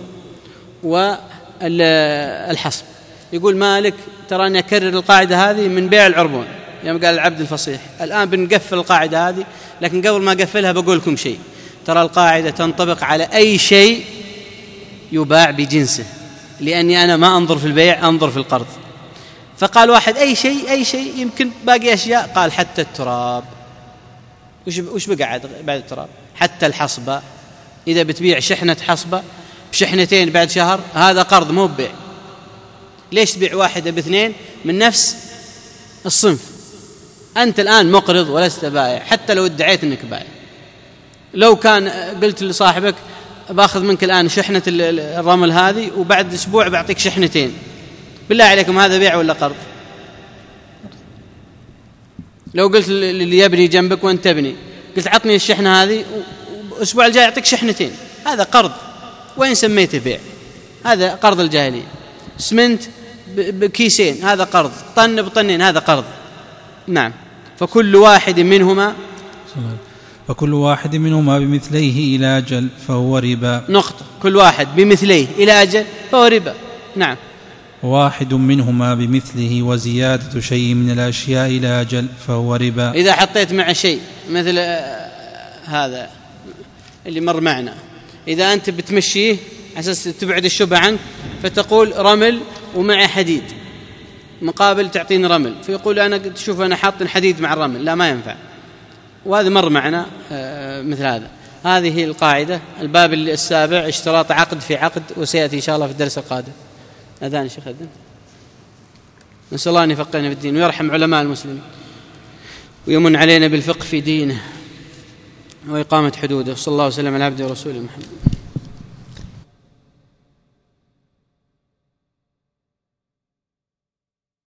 والحصب. يقول مالك ترى أن يكرر القاعدة هذه من بيع العربون يوم قال العبد الفصيح. الآن بنقفل القاعدة هذه، لكن قبل ما أقفلها بقول لكم شيء. ترى القاعدة تنطبق على أي شيء يباع بجنسه، لأني أنا ما أنظر في البيع، أنظر في القرض. فقال واحد أي شيء أي شيء، يمكن باقي أشياء. قال حتى التراب. وش وش بقى بعد التراب؟ حتى الحصبة. إذا بتبيع شحنة حصبة بشحنتين بعد شهر، هذا قرض مو ببيع. ليش تبيع واحدة باثنين من نفس الصنف؟ أنت الآن مقرض ولست بائع، حتى لو ادعيت أنك بائع. لو كان قلت لصاحبك باخذ منك الآن شحنة الرمل هذه وبعد أسبوع بعطيك شحنتين، بالله عليكم هذا بيع ولا قرض؟ لو قلت اللي يبني جنبك وأنت تبني، قلت عطني الشحنة هذه وأسبوع الجاي أعطيك شحنتين، هذا قرض. وين سميته بيع؟ هذا قرض الجاهلية. اسمنت بكيسين، هذا قرض. طن بطنين، هذا قرض. نعم. فكل واحد منهما فكل واحد منهما بمثليه إلى أجل فهو ربا. نقطة. كل واحد بمثليه إلى أجل فهو ربا. نعم. واحد منهما بمثله وزيادة شيء من الأشياء إلى أجل فهو ربا. إذا حطيت مع شيء مثل هذا اللي مر معنا، إذا أنت بتمشيه أساس تبعد الشبهة عنك، فتقول رمل ومع حديد مقابل تعطيني رمل، فيقول أنا تشوف أنا حاط حديد مع الرمل، لا ما ينفع. وهذا مر معنا مثل هذا. هذه هي القاعدة. الباب السابع اشتراط عقد في عقد، وسيأتي إن شاء الله في الدرس القادم. أذان شيخ أذن. نسأل الله أن يفقهنا في الدين ويرحم علماء المسلمين ويمن علينا بالفقه في دينه وإقامة حدوده. صلى الله وسلم على عبده ورسوله محمد.